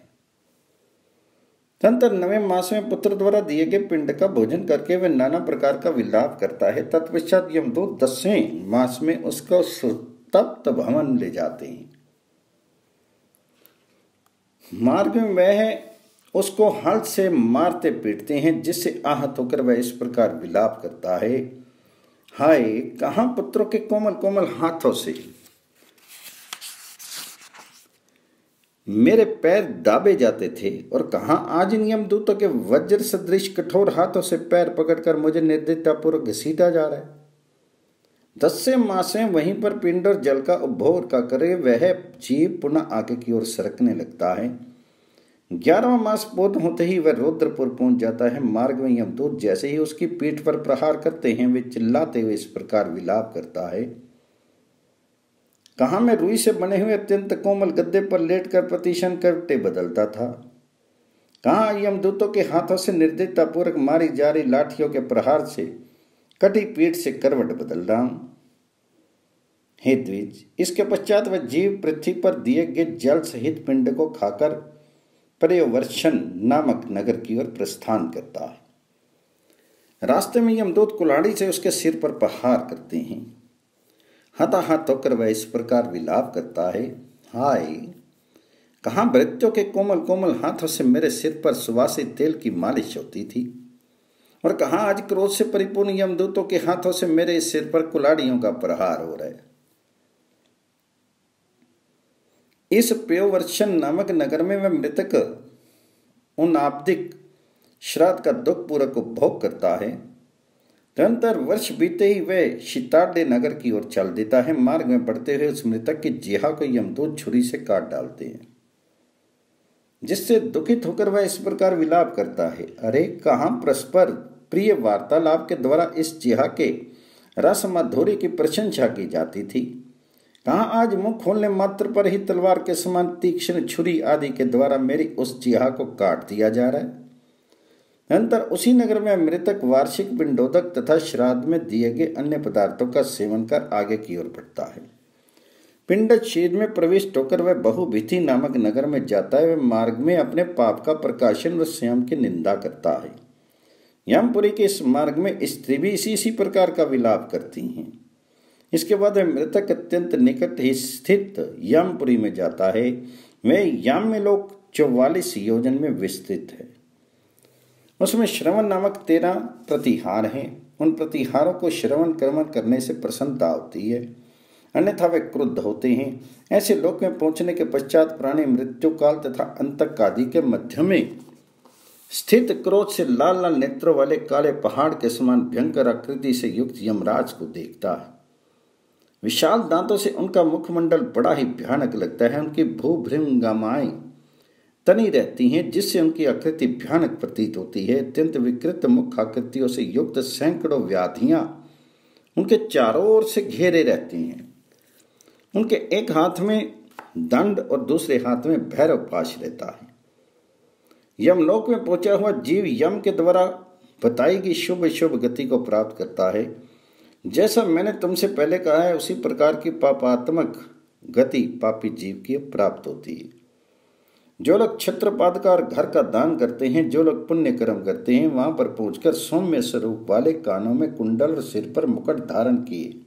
तंत्र 9वें मास में पुत्र द्वारा दिए गए पिंड का भोजन करके वह नाना प्रकार का विलाप करता है। तत्पश्चात यमदूत 10वें मास में उसको सुतप्त भवन ले जाते हैं। मार्ग में वह उसको हल से मारते पीटते हैं, जिससे आहत होकर वह इस प्रकार विलाप करता है। हाय, कहां पुत्रों के कोमल कोमल हाथों से मेरे पैर दाबे जाते थे और कहां आज इन यमदूतों के वज्र सदृश कठोर हाथों से पैर पकड़कर मुझे निर्दयतापूर्वक घसीटा जा रहा है। 10वें मास में वहीं पर पिंड और जल का उपभोग का करे वह जीव पुनः आगे की ओर सरकने लगता है। 11वां मास पूर्ण होते ही वह रुद्रपुर पहुंच जाता है। मार्ग में यमदूत जैसे ही उसकी पीठ पर प्रहार करते हैं वे चिल्लाते हुए इस प्रकार विलाप करता है। कहां मैं रुई से बने हुए अत्यंत कोमल गद्दे पर लेटकर प्रतिशन करते बदलता था। कहां यमदूतों के हाथों से निर्दयतापूर्वक मारी जा रही लाठियों के प्रहार से कटी पीठ से करवट बदल रहा हूं। हे द्विज, इसके पश्चात वह जीव पृथ्वी पर दिए गए जल सहित पिंड को खाकर पर्यवर्षण नामक नगर की ओर प्रस्थान करता है। रास्ते में यमदूत कुल्हाड़ी से उसके सिर पर प्रहार करते हैं। हताहत होकर वह इस प्रकार विलाप करता है। हाय, कहां मृत्यों के कोमल कोमल हाथों से मेरे सिर पर सुवासित तेल की मालिश होती थी और कहां आज क्रोध से परिपूर्ण यमदूतों के हाथों से मेरे सिर पर कुल्हाड़ियों का प्रहार हो रहा है। इस प्योवर्षण नामक नगर में वह मृतक उन आपदिक श्राद्ध का दुख पूर्वक उपभोग करता है। निरंतर वर्ष बीते ही वह शीताड्य नगर की ओर चल देता है। मार्ग में बढ़ते हुए उस मृतक की जिह्वा को यमदूत छुरी से काट डालते हैं, जिससे दुखित होकर वह इस प्रकार विलाप करता है। अरे, कहां परस्पर प्रिय वार्तालाप के द्वारा इस जिह्वा के रस माधुर्य की प्रशंसा की जाती थी, कहां आज मुंह खोलने मात्र पर ही तलवार के समान तीक्ष्ण छुरी आदि के द्वारा मेरी उस जिह्वा को काट दिया जा रहा है। अनंतर उसी नगर में मृतक वार्षिक पिंडोदक तथा श्राद्ध में दिए गए अन्य पदार्थों का सेवन कर आगे की ओर बढ़ता है। पिंड शरीर में प्रविष्ट होकर वह बहुभीति नामक नगर में जाता है। वह मार्ग में अपने पाप का प्रकाशन व स्वयं की निंदा करता है। यमपुरी के इस मार्ग में स्त्री भी इसी प्रकार का विलाप करती हैं। इसके बाद वह मृतक अत्यंत निकट ही स्थित यमपुरी में जाता है। वह यम में लोग 44 योजन में विस्तृत है। उसमें श्रवण नामक 13 प्रतिहार हैं। उन प्रतिहारों को श्रवण कर्मण करने से प्रसन्नता होती है, अन्यथा वे क्रुद्ध होते हैं। ऐसे लोक में पहुंचने के पश्चात प्राणी मृत्यु काल तथा अंतक आदि के मध्य में स्थित क्रोध से लाल लाल नेत्रों वाले काले पहाड़ के समान भयंकर आकृति से युक्त यमराज को देखता है। विशाल दांतों से उनका मुखमंडल बड़ा ही भयानक लगता है। उनकी भूभृंगामाएं तनी रहती हैं, जिससे उनकी आकृति भयानक प्रतीत होती है। अत्यंत विकृत मुख आकृतियों से युक्त सैकड़ों व्याधियां उनके चारों ओर से घेरे रहती हैं। उनके एक हाथ में दंड और दूसरे हाथ में भैरव पाश रहता है। यमलोक में पहुंचा हुआ जीव यम के द्वारा बताई गई शुभ शुभ गति को प्राप्त करता है। जैसा मैंने तुमसे पहले कहा है, उसी प्रकार की पापात्मक गति पापी जीव की प्राप्त होती है। जो लोग छत्रपाद का और घर का दान करते हैं, जो लोग पुण्य कर्म करते हैं, वहां पर पहुंचकर सौम्य स्वरूप वाले कानों में कुंडल और सिर पर मुकुट धारण किए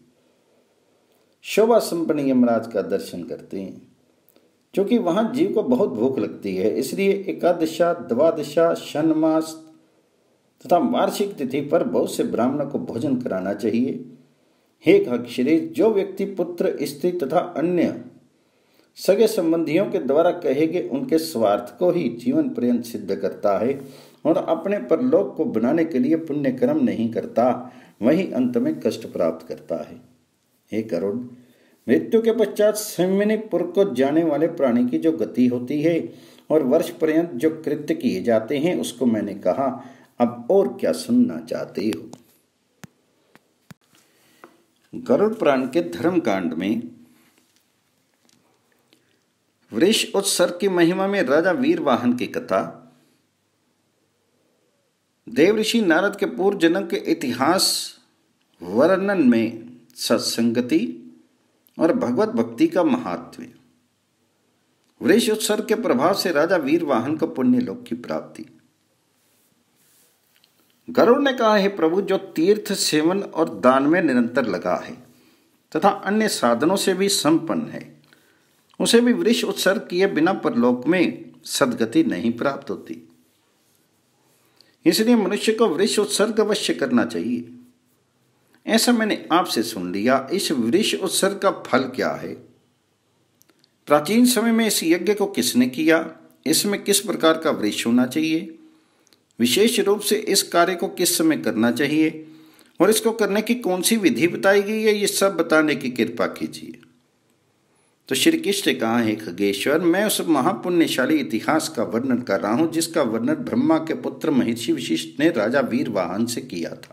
शोभा संपन्न यमराज का दर्शन करते हैं। क्योंकि वहां जीव को बहुत भूख लगती है, इसलिए एकादशा, द्वादशा, शनमास तथा वार्षिक तिथि पर बहुत से ब्राह्मणों को भोजन कराना चाहिए। हे खगश्री, जो व्यक्ति पुत्र, स्त्री तथा अन्य सगे संबंधियों के द्वारा कहे गए उनके स्वार्थ को ही जीवन पर्यंत सिद्ध करता है और अपने परलोक को बनाने के लिए पुण्य कर्म नहीं करता, वही अंत में कष्ट प्राप्त करता है। हे गरुड़, मृत्यु के पश्चात संयमिनीपुर को जाने वाले प्राणी की जो गति होती है और वर्ष पर्यंत जो कृत्य किए जाते हैं, उसको मैंने कहा। अब और क्या सुनना चाहते हो? गरुड़ पुराण के धर्म कांड में वृष उत्सर्ग की महिमा में राजा वीरवाहन की कथा, देवऋषि नारद के पूर्व जन्म के इतिहास वर्णन में सत्संगति और भगवत भक्ति का महात्म्य, वृष उत्सर्ग के प्रभाव से राजा वीरवाहन को पुण्य लोक की प्राप्ति। गरुड़ ने कहा, हे प्रभु, जो तीर्थ सेवन और दान में निरंतर लगा है तथा अन्य साधनों से भी संपन्न है, उसे भी वृष उत्सर्ग किए बिना परलोक में सदगति नहीं प्राप्त होती। इसलिए मनुष्य को वृष उत्सर्ग अवश्य करना चाहिए। ऐसा मैंने आपसे सुन लिया। इस वृष उत्सर्ग का फल क्या है? प्राचीन समय में इस यज्ञ को किसने किया? इसमें किस प्रकार का वृक्ष होना चाहिए? विशेष रूप से इस कार्य को किस समय करना चाहिए और इसको करने की कौन सी विधि बताई गई है, ये सब बताने की कृपा कीजिए। तो श्री कृष्ण ने कहा, है खगेश्वर, मैं उस महापुण्यशाली इतिहास का वर्णन कर रहा हूं जिसका वर्णन ब्रह्मा के पुत्र महर्षि वशिष्ठ ने राजा वीरवाहन से किया था।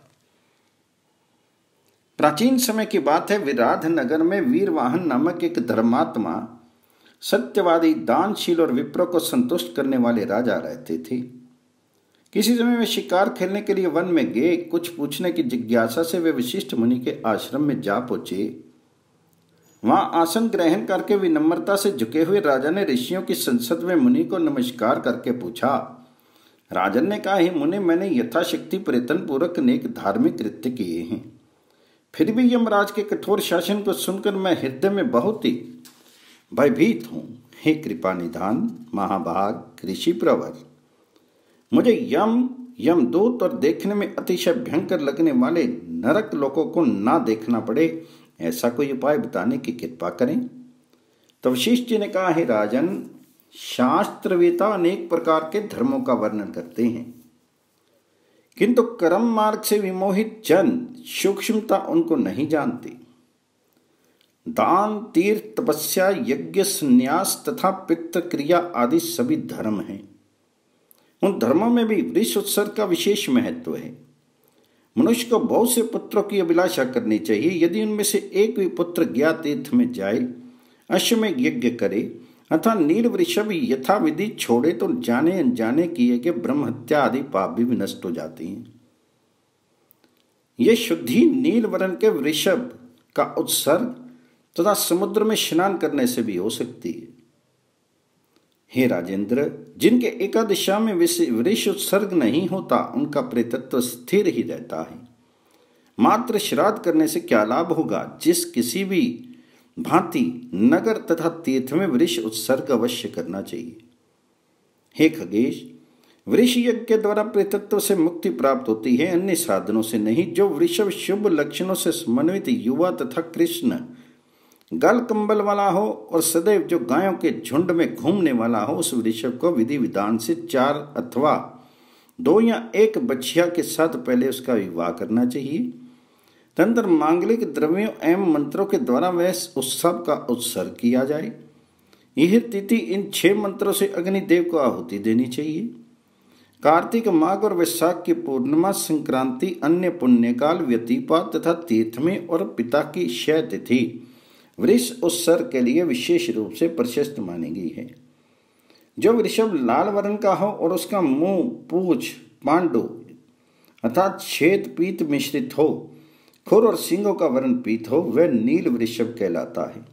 प्राचीन समय की बात है। विराध नगर में वीरवाहन नामक एक धर्मात्मा, सत्यवादी, दानशील और विप्रों को संतुष्ट करने वाले राजा रहते थे। किसी समय वे शिकार खेलने के लिए वन में गए। कुछ पूछने की जिज्ञासा से वे वशिष्ठ मुनि के आश्रम में जा पहुंचे। वहां आसन ग्रहण करके विनम्रता से झुके हुए राजा ने ऋषियों की संसद में मुनि को नमस्कार करके पूछा। राजन ने कहा, हे मुनि, मैंने यथाशक्ति प्रयत्न पूर्वक अनेक धार्मिक कृत्य किए हैं, फिर भी यमराज के कठोर शासन को सुनकर मैं हृदय में बहुत ही भयभीत हूं। हे कृपा निधान महाभाग ऋषि प्रवर, मुझे यमदूत और देखने में अतिशय भयंकर लगने वाले नरक लोकों को ना देखना पड़े, ऐसा कोई उपाय बताने की कृपा करें। तो वशिष्ठ जी ने कहा, हे राजन, शास्त्रवेता अनेक प्रकार के धर्मों का वर्णन करते हैं, किंतु कर्म मार्ग से विमोहित जन सूक्ष्मता उनको नहीं जानते। दान, तीर्थ, तपस्या, यज्ञ, संन्यास तथा पितृ क्रिया आदि सभी धर्म हैं। उन धर्मों में भी वृष उत्सर्ग का विशेष महत्व है। मनुष्य को बहुत से पुत्रों की अभिलाषा करनी चाहिए। यदि उनमें से एक भी पुत्र गया तीर्थ में जाए, अश्वमेध यज्ञ करे अथवा नील वृषभ यथाविधि छोड़े, तो जाने अनजाने किए कि ब्रह्म हत्या आदि पाप भी नष्ट हो जाती हैं। ये शुद्धि नील वर्ण के वृषभ का उत्सर्ग तथा समुद्र में स्नान करने से भी हो सकती है। हे राजेंद्र, जिनके एकादशा में वृष उत्सर्ग नहीं होता उनका प्रेतत्व स्थिर ही रहता है। मात्र श्राद्ध करने से क्या लाभ होगा? जिस किसी भी भांति नगर तथा तीर्थ में वृष उत्सर्ग अवश्य करना चाहिए। हे खगेश, वृष यज्ञ के द्वारा प्रेतत्व से मुक्ति प्राप्त होती है, अन्य साधनों से नहीं। जो वृषभ शुभ लक्षणों से समन्वित युवा तथा कृष्ण गल कंबल वाला हो और सदैव जो गायों के झुंड में घूमने वाला हो, उस वृषभ को विधि विधान से 4 अथवा 2 या 1 बछिया के साथ पहले उसका विवाह करना चाहिए। तंत्र मांगलिक द्रव्यों एवं मंत्रों के द्वारा वह उत्सव का उत्सर्ग किया जाए। यह तिथि इन 6 मंत्रों से अग्निदेव को आहुति देनी चाहिए। कार्तिक, माघ और वैशाख की पूर्णिमा, संक्रांति, अन्य पुण्यकाल, व्यतिपात तथा तीर्थ में और पिता की क्षय तिथि वृष उत्सर्ग के लिए विशेष रूप से प्रशस्त मानी गई है। जो वृषभ लाल वर्ण का हो और उसका मुंह, पूंछ, पांडु अर्थात श्वेत पीत मिश्रित हो, खुर और सींगों का वर्ण पीत हो, वह नील वृषभ कहलाता है।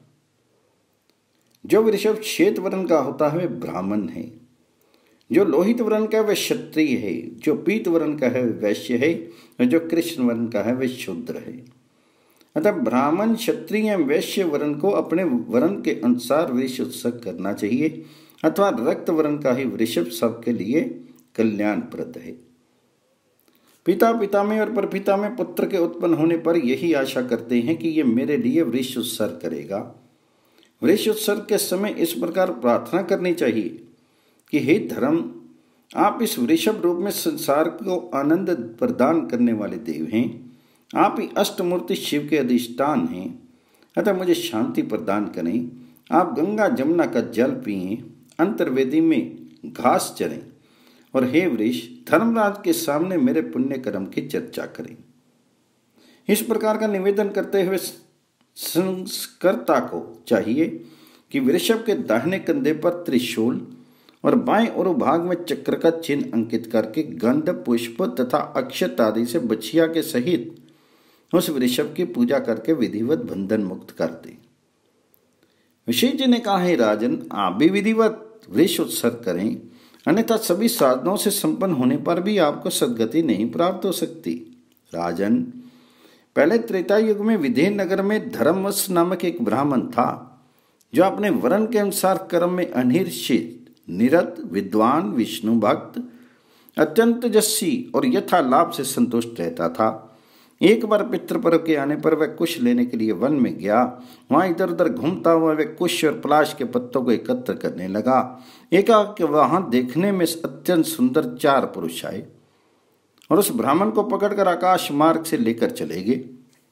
जो वृषभ श्वेत वर्ण का होता है वह ब्राह्मण है। जो लोहित वर्ण का है वह क्षत्रिय है। जो पीत वर्ण का है वह वैश्य है और जो कृष्ण वर्ण का है वह शूद्र है। अतः ब्राह्मण, क्षत्रिय एवं वैश्य वर्ण को अपने वर्ण के अनुसार वृष उत्सर्ग करना चाहिए अथवा रक्त वर्ण का ही वृषभ सबके लिए कल्याणप्रद है। पिता, पितामह और परपिता में पुत्र के उत्पन्न होने पर यही आशा करते हैं कि ये मेरे लिए वृष उत्सर्ग करेगा। वृष उत्सर्ग के समय इस प्रकार प्रार्थना करनी चाहिए कि हे धर्म, आप इस वृषभ रूप में संसार को आनंद प्रदान करने वाले देव हैं। आप ही अष्टमूर्ति शिव के अधिष्ठान हैं, अतः मुझे शांति प्रदान करें। आप गंगा जमुना का जल पिएं, अंतर्वेदी में घास चरें और हे वृष, धर्मराज के सामने मेरे पुण्य कर्म की चर्चा करें। इस प्रकार का निवेदन करते हुए संस्कर्ता को चाहिए कि वृषभ के दाहिने कंधे पर त्रिशूल और बाएं और भाग में चक्र का चिन्ह अंकित करके गंध, पुष्प तथा अक्षत आदि से बछिया के सहित उस वृषभ की पूजा करके विधिवत बंधन मुक्त कर दे। विशेष जी ने कहा, है राजन, आप भी विधिवत वृष उत्सर्ग करें, अन्यथा सभी साधनों से संपन्न होने पर भी आपको सद्गति नहीं प्राप्त हो सकती। राजन, पहले त्रेता युग में विदेहनगर में धर्मवश नामक एक ब्राह्मण था, जो अपने वर्ण के अनुसार कर्म में अनिर्षित, निरत, विद्वान, विष्णु भक्त, अत्यंत जस्सी और यथा लाभ से संतुष्ट रहता था। एक बार पितृपर्व के आने पर वह कुश लेने के लिए वन में गया। वहां इधर उधर घूमता हुआ वह कुश और पलाश के पत्तों को एकत्र करने लगा। एकाएक वहां देखने में अत्यंत सुंदर 4 पुरुष आए और उस ब्राह्मण को पकड़कर आकाश मार्ग से लेकर चले गए।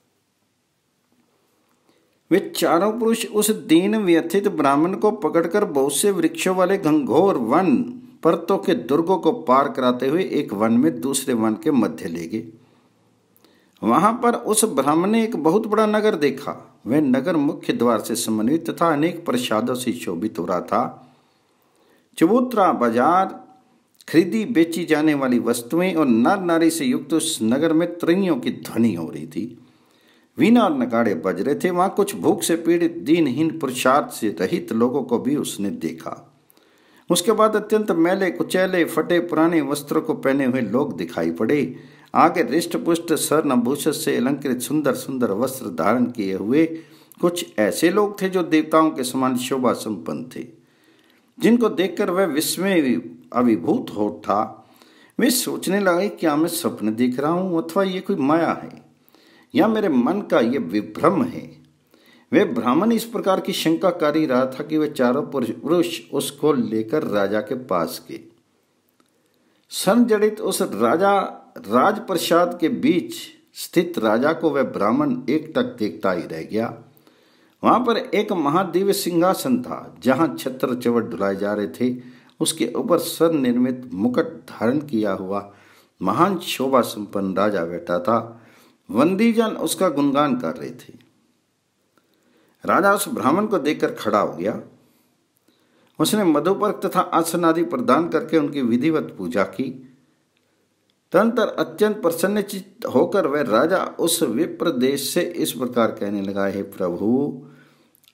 वे चारों पुरुष उस दीन व्यथित ब्राह्मण को पकड़कर बहुत से वृक्षों वाले घंघोर वन पर्वतों के दुर्गों को पार कराते हुए एक वन में दूसरे वन के मध्य ले गए। वहां पर उस ब्राह्मण ने एक बहुत बड़ा नगर देखा। वह नगर मुख्य द्वार से समन्वित तथा अनेक प्रसादों से शोभित हो रहा था। चबूतरा, बाजार, खरीदी बेची जाने वाली वस्तुएं और नर नारी से युक्त उस नगर में त्रैयों की ध्वनि हो रही थी। वीणा और नगाड़े बज रहे थे। वहां कुछ भूख से पीड़ित, दीनहीन, पुरुषार्थ से रहित लोगों को भी उसने देखा। उसके बाद अत्यंत मैले, कुचैले, फटे पुराने वस्त्रों को पहने हुए लोग दिखाई पड़े। आगे रिष्ट पुष्ट स्वर्ण भूषण से अलंकृत सुंदर सुंदर वस्त्र धारण किए हुए कुछ ऐसे लोग थे जो देवताओं के समान शोभा संपन्न थे, जिनको देखकर वह विस्मय अभिभूत हो था। वे सोचने लगे, क्या मैं स्वप्न देख रहा हूं अथवा ये कोई माया है या मेरे मन का ये विभ्रम है। वे ब्राह्मण इस प्रकार की शंका कर ही रहा था कि वे चारों पुरुष उसको लेकर राजा के पास गए। संजड़ित उस राजप्रसाद के बीच स्थित राजा को वह ब्राह्मण एकटक देखता ही रह गया। वहां पर एक महादिव्य सिंहासन था, जहां छत्र चवट धुलाए जा रहे थे। उसके ऊपर स्वर्ण निर्मित मुकुट धारण किया हुआ महान शोभा संपन्न राजा बैठा था। वंदीजन उसका गुणगान कर रहे थे। राजा उस ब्राह्मण को देखकर खड़ा हो गया। उसने मधुपर्क तथा आसन आदि प्रदान करके उनकी विधिवत पूजा की। तदनंतर अत्यंत प्रसन्नचित्त होकर वह राजा उस विप्र देश से इस प्रकार कहने लगा, हे प्रभु,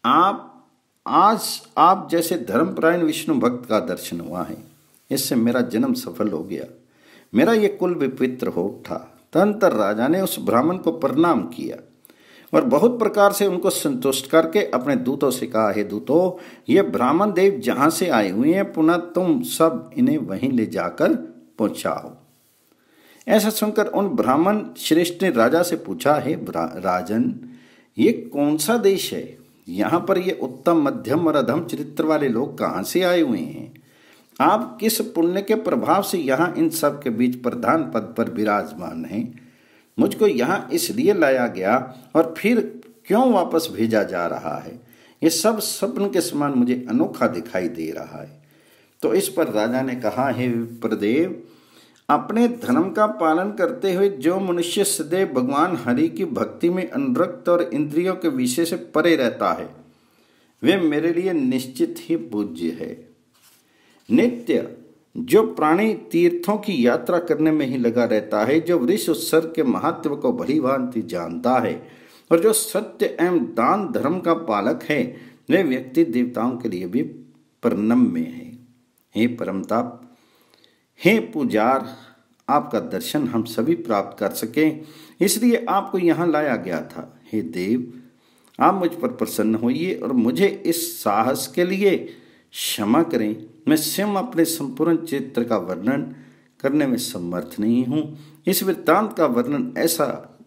आप आज आप जैसे धर्मपरायण विष्णु भक्त का दर्शन हुआ है, इससे मेरा जन्म सफल हो गया, मेरा ये कुल भी पवित्र हो उठा। तदनंतर राजा ने उस ब्राह्मण को प्रणाम किया और बहुत प्रकार से उनको संतुष्ट करके अपने दूतों से कहा, हे दूतों, ये ब्राह्मण देव जहां से आए हुए हैं, पुनः तुम सब इन्हें वहीं ले जाकर पहुंचाओ। ऐसा सुनकर उन ब्राह्मण श्रेष्ठ ने राजा से पूछा, हे राजन, ये कौन सा देश है? यहाँ पर ये उत्तम, मध्यम और अधम चरित्र वाले लोग कहाँ से आए हुए हैं? आप किस पुण्य के प्रभाव से यहाँ इन सब के बीच प्रधान पद पर विराजमान हैं? मुझको यहाँ इसलिए लाया गया और फिर क्यों वापस भेजा जा रहा है? ये सब स्वप्न के समान मुझे अनोखा दिखाई दे रहा है। तो इस पर राजा ने कहा, हे विप्रदेव, अपने धर्म का पालन करते हुए जो मनुष्य सदैव भगवान हरि की भक्ति में अनुरक्त और इंद्रियों के विषय से परे रहता है, वे मेरे लिए निश्चित ही पूज्य है। नित्य जो प्राणी तीर्थों की यात्रा करने में ही लगा रहता है, जो वृष उत्सर्ग के महत्व को भली भांति जानता है और जो सत्य एवं दान धर्म का पालक है, वे व्यक्ति देवताओं के लिए भी प्रणम्य है। हे परमताप, हे पुजार, आपका दर्शन हम सभी प्राप्त कर सकें, इसलिए आपको यहाँ लाया गया था। हे देव, आप मुझ पर प्रसन्न होइए और मुझे इस साहस के लिए क्षमा करें। मैं स्वयं अपने संपूर्ण चरित्र का वर्णन करने में समर्थ नहीं हूँ। इस वृत्तांत का वर्णन ऐसा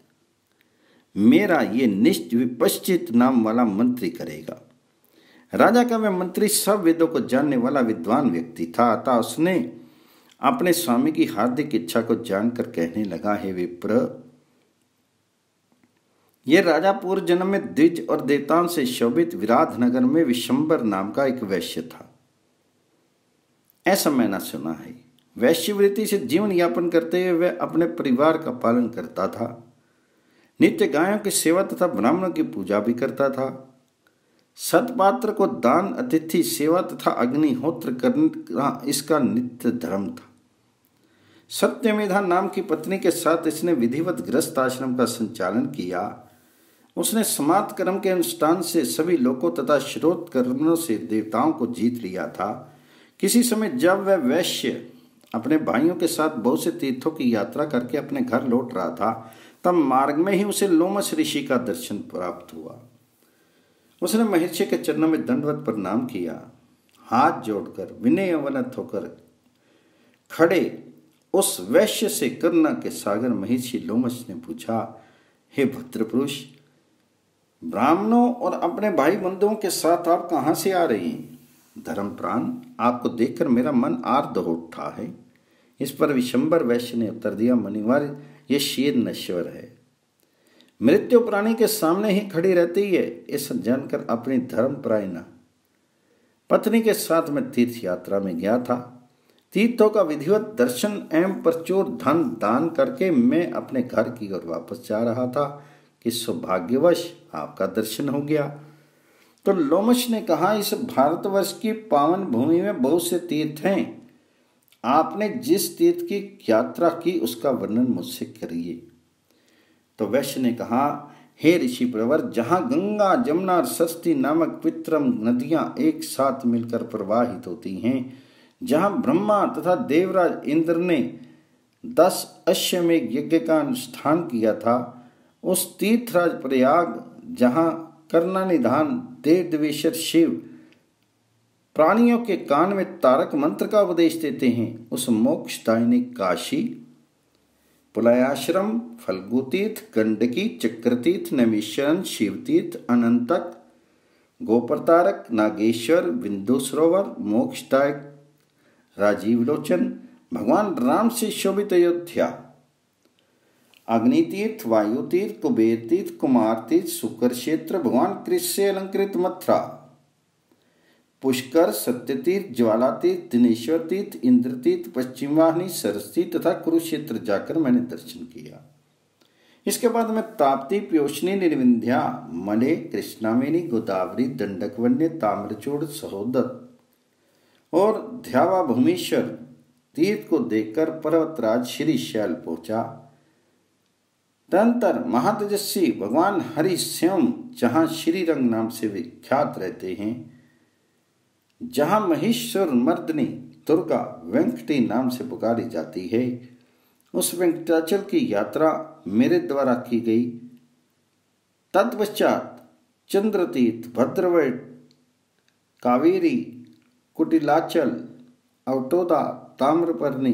मेरा ये निश्च विपश्चित नाम वाला मंत्री करेगा। राजा का वह मंत्री सब वेदों को जानने वाला विद्वान व्यक्ति था, अतः उसने अपने स्वामी की हार्दिक इच्छा को जानकर कहने लगा, हे विप्र, ये राजा पूर्व जन्म में द्विज और देवताओं से शोभित विराध नगर में विशंबर नाम का एक वैश्य था। ऐसा मैंने सुना है। वैश्यवृत्ति से जीवन यापन करते हुए वह अपने परिवार का पालन करता था, नित्य गायों की सेवा तथा ब्राह्मणों की पूजा भी करता था। सतपात्र को दान, अतिथि सेवा तथा अग्निहोत्र करना इसका नित्य धर्म था। सत्यमेधा नाम की पत्नी के साथ इसने विधिवत गृहस्थ आश्रम का संचालन किया। उसने समाप्त कर्म के अनुष्ठान से सभी लोकों तथा श्रोत कर्मों से देवताओं को जीत लिया था। किसी समय जब वह वैश्य अपने भाइयों के साथ बहुत से तीर्थों की यात्रा करके अपने घर लौट रहा था, तब मार्ग में ही उसे लोमश ऋषि का दर्शन प्राप्त हुआ। उसने महर्षि के चरणों में दंडवत प्रणाम किया। हाथ जोड़कर विनय अवनत होकर खड़े उस वैश्य से करुणा के सागर महर्षि लोमश ने पूछा, हे भद्र पुरुष, ब्राह्मणों और अपने भाई बंधुओं के साथ आप कहाँ से आ रही हैं? धर्मप्राण, आपको देखकर मेरा मन आर्द्र हो उठा है। इस पर विशंबर वैश्य ने उत्तर दिया, मुनिवर, ये शीर नश्वर है, मृत्यु प्राणी के सामने ही खड़ी रहती है। इस जानकर अपनी धर्मपरायण पत्नी के साथ मैं तीर्थ यात्रा में गया था। तीर्थों का विधिवत दर्शन एवं प्रचुर धन दान करके मैं अपने घर की ओर वापस जा रहा था कि सौभाग्यवश आपका दर्शन हो गया। तो लोमश ने कहा, इस भारतवर्ष की पावन भूमि में बहुत से तीर्थ हैं। आपने जिस तीर्थ की यात्रा की उसका वर्णन मुझसे करिए। तो वैश्य ने कहा, हे ऋषि प्रवर, जहाँ गंगा, जमुना और सरस्वती नामक पवित्र नदियां एक साथ मिलकर प्रवाहित होती हैं, जहाँ ब्रह्मा तथा देवराज इंद्र ने 10 अश्वमेघ यज्ञ का अनुष्ठान किया था, उस तीर्थराज प्रयाग, जहाँ कर्णानिधान देवदेवेश्वर शिव प्राणियों के कान में तारक मंत्र का उपदेश देते हैं, उस मोक्षदायिनी काशी, पुलयाश्रम, फल्गुतीर्थ, गंडकी, चक्रतीर्थ, नैमिषारण्य, शिवतीर्थ, अनंतक, गोप्रतारक, नागेश्वर, बिंदु सरोवर, मोक्षदायक राजीव लोचन, भगवान राम से शोभित अयोध्या, अग्नितीर्थ, वायुतीर्थ, कुबेर तीर्थ, कुमार तीर्थ, शुक्र क्षेत्र, भगवान कृष्ण से अलंकृत मथुरा, पुष्कर, सत्यतीर्थ, ज्वालातीर्थ, दिनेश्वर तीर्थ, इंद्र तीर्थ, पश्चिम वाहिनी, सरस्वती तथा कुरुक्षेत्र जाकर मैंने दर्शन किया। इसके बाद मैं ताप्ती, प्योष्णी, निर्विंध्या, मले, कृष्णावेणी, गोदावरी, दंडकवन्य, ताम्रचूड़, सहोदर और ध्यावा भूमीश्वर तीर्थ को देखकर पर्वतराज श्री शैल पहुंचा। तदंतर महातेजस्वी भगवान हरि स्वयं जहाँ श्री रंग नाम से विख्यात रहते हैं, जहाँ महेश्वर मर्दनी दुर्गा वेंकटी नाम से पुकारी जाती है, उस वेंकटाचल की यात्रा मेरे द्वारा की गई। तत्पश्चात चंद्रतीर्थ, भद्रवट, कावेरी, कुटिलाचल, अवटोदा, ताम्रपर्णी,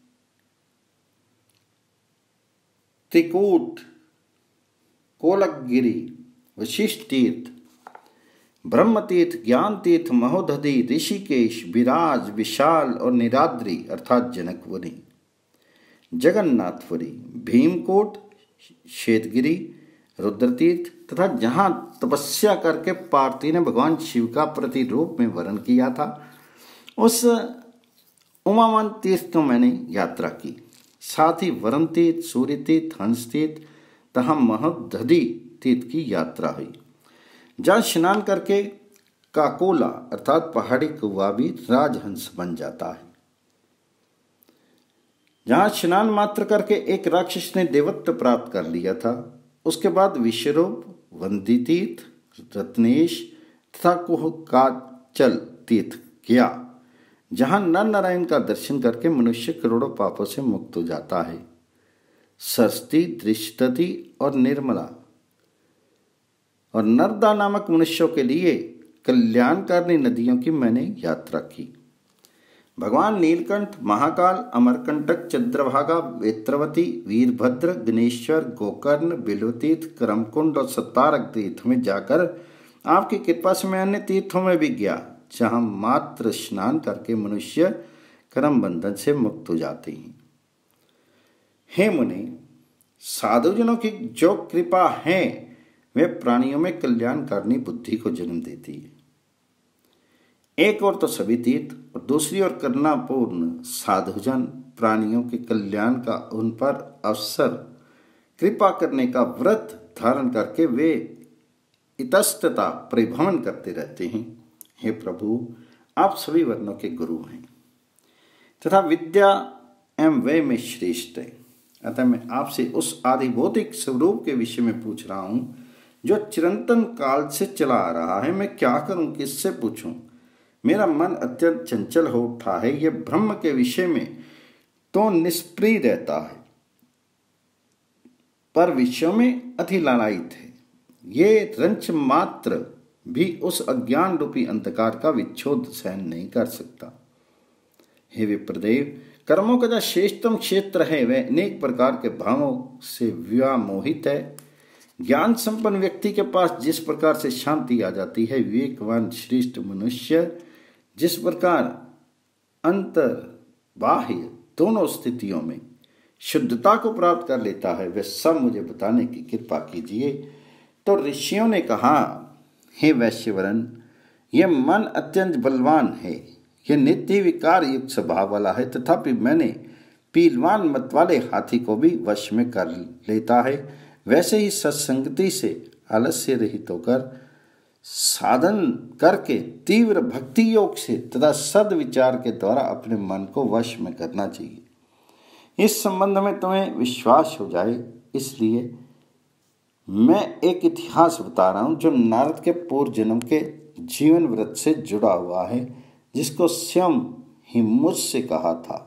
त्रिकूट, कोलकगिरी, वशिष्ठ तीर्थ, ब्रह्म तीर्थ, ज्ञान तीर्थ, महोदधि, ऋषिकेश, विराज, विशाल और निराद्री अर्थात जनकपुरी, जगन्नाथपुरी, भीमकोट, श्वेतगिरी, रुद्रतीर्थ तथा जहाँ तपस्या करके पार्वती ने भगवान शिव का प्रतिरूप में वर्ण किया था, उस उमावन तीर्थ को मैंने यात्रा की। साथ ही वरुण तीर्थ, सूर्य तीर्थ, हंस तीर्थ तथा महोदधि तीर्थ की यात्रा हुई, जहाँ स्नान करके काकोला अर्थात पहाड़ी कौवा भी राजहंस बन जाता है। जहाँ स्नान मात्र करके एक राक्षस ने देवत्व प्राप्त कर लिया था, उसके बाद विश्वरूप, वंदी तीर्थ, रत्नेश तथा कुहकाचल तीर्थ गया, जहाँ नर नारायण का दर्शन करके मनुष्य करोड़ों पापों से मुक्त हो जाता है। सरस्वती, दृष्टि और निर्मला और नर्मदा नामक मनुष्यों के लिए कल्याणकारिणी नदियों की मैंने यात्रा की। भगवान नीलकंठ, महाकाल, अमरकंटक, चंद्रभागा, वेत्रवती, वीरभद्र, गणेश्वर, गोकर्ण, बिल्वतीर्थ, करमकुंड और सत्तारक तीर्थ में जाकर आपकी कृपा से मैं अन्य तीर्थों में भी गया, जहाँ मात्र स्नान करके मनुष्य कर्म बंधन से मुक्त हो जाते हैं। हे मुनि, साधुजनों की जो कृपा है वे प्राणियों में कल्याणकारिणी बुद्धि को जन्म देती है। एक और तो सभी तीर्थ और दूसरी ओर करुणापूर्ण साधुजन प्राणियों के कल्याण का उन पर अवसर कृपा करने का व्रत धारण करके वे इतस्तता परिभ्रमण करते रहते हैं। हे प्रभु, आप सभी वर्णों के गुरु हैं तथा विद्या एवं व्यय में श्रेष्ठ है। अतः मैं आपसे उस आधिभौतिक स्वरूप के विषय में पूछ रहा हूं जो चिरंतन काल से चला आ रहा है। मैं क्या करूं, किससे पूछूं? मेरा मन अत्यंत चंचल हो उठा है। यह ब्रह्म के विषय में तो निष्प्रिय रहता है, पर विषयों में अति लालायित है। ये रंच मात्र भी उस अज्ञान रूपी अंधकार का विच्छोद सहन नहीं कर सकता। हे विप्रदेव, कर्मों का जो श्रेष्ठतम क्षेत्र है वह अनेक प्रकार के भावों से व्यामोहित है। ज्ञान संपन्न व्यक्ति के पास जिस प्रकार से शांति आ जाती है, विवेकवान श्रेष्ठ मनुष्य जिस प्रकार अंतर बाह्य दोनों स्थितियों में शुद्धता को प्राप्त कर लेता है, वह सब मुझे बताने की कृपा कीजिए। तो ऋषियों ने कहा, हे वैश्यवरण, यह मन अत्यंत बलवान है, यह नित्य विकार युक्त स्वभाव वाला है, तथापि मैंने पीलवान मत वाले हाथी को भी वश में कर लेता है। वैसे ही सत्संगति से आलस्य रहित होकर साधन करके तीव्र भक्ति योग से तथा सद्विचार के द्वारा अपने मन को वश में करना चाहिए। इस संबंध में तुम्हें विश्वास हो जाए, इसलिए मैं एक इतिहास बता रहा हूं जो नारद के पूर्व जन्म के जीवन व्रत से जुड़ा हुआ है, जिसको स्वयं ही मुझसे कहा था।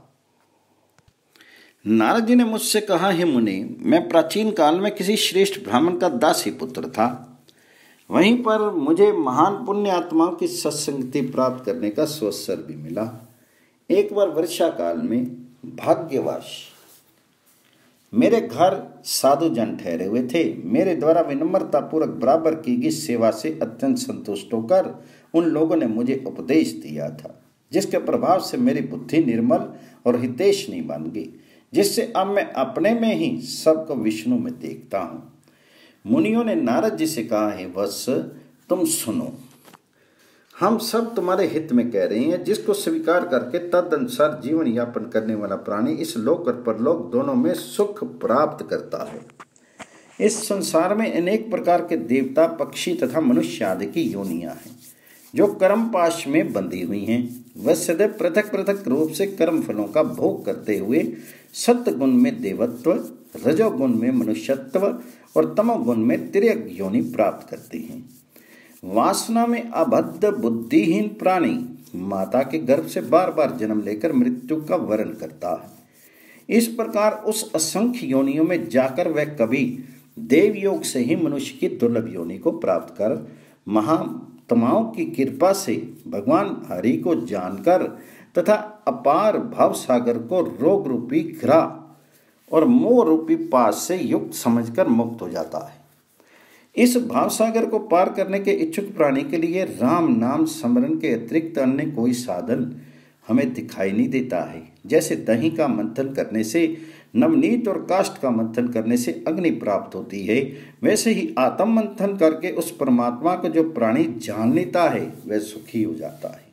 नारद जी ने मुझसे कहा, हे मुनि, मैं प्राचीन काल में किसी श्रेष्ठ ब्राह्मण का दासी पुत्र था। वहीं पर मुझे महान पुण्य आत्माओं की सत्संगति प्राप्त करने का सुअवसर भी मिला। एक बार वर्षा काल में भाग्यवश मेरे घर साधु जन ठहरे हुए थे। मेरे द्वारा विनम्रता पूर्वक बराबर की गई सेवा से अत्यंत संतुष्ट होकर उन लोगों ने मुझे उपदेश दिया था, जिसके प्रभाव से मेरी बुद्धि निर्मल और हितैषणी बन गई, जिससे अब मैं अपने में ही सबको विष्णु में देखता हूँ। मुनियों ने नारद जी से कहा, है वत्स, तुम सुनो, हम सब तुम्हारे हित में कह रहे हैं। जिसको स्वीकार करके तद अनुसार जीवन यापन करने वाला प्राणी इस लोक और परलोक दोनों में सुख प्राप्त करता है। इस संसार में अनेक प्रकार के देवता, पक्षी तथा मनुष्य आदि की योनियां हैं। जो कर्म पाश में बंधी हुई हैं, वह सदैव पृथक पृथक रूप से कर्म फलों का भोग करते हुए सत्य गुण में देवत्व, रजोगुण में मनुष्यत्व और तमोगुण में तिर्यक योनि प्राप्त करती हैं। वासना में अबद्ध बुद्धिहीन प्राणी माता के गर्भ से बार बार जन्म लेकर मृत्यु का वरण करता है। इस प्रकार उस असंख्य योनियों में जाकर वह कभी देव योग से ही मनुष्य की दुर्लभ योनि को प्राप्त कर महात्माओं की कृपा से भगवान हरि को जानकर तथा अपार भाव सागर को रोग रूपी ग्रह और मोह रूपी पास से युक्त समझकर मुक्त हो जाता है। इस भाव सागर को पार करने के इच्छुक प्राणी के लिए राम नाम स्मरण के अतिरिक्त अन्य कोई साधन हमें दिखाई नहीं देता है। जैसे दही का मंथन करने से, नवनीत और काष्ठ का मंथन करने से अग्नि प्राप्त होती है, वैसे ही आत्म मंथन करके उस परमात्मा को जो प्राणी जान लेता है वह सुखी हो जाता है।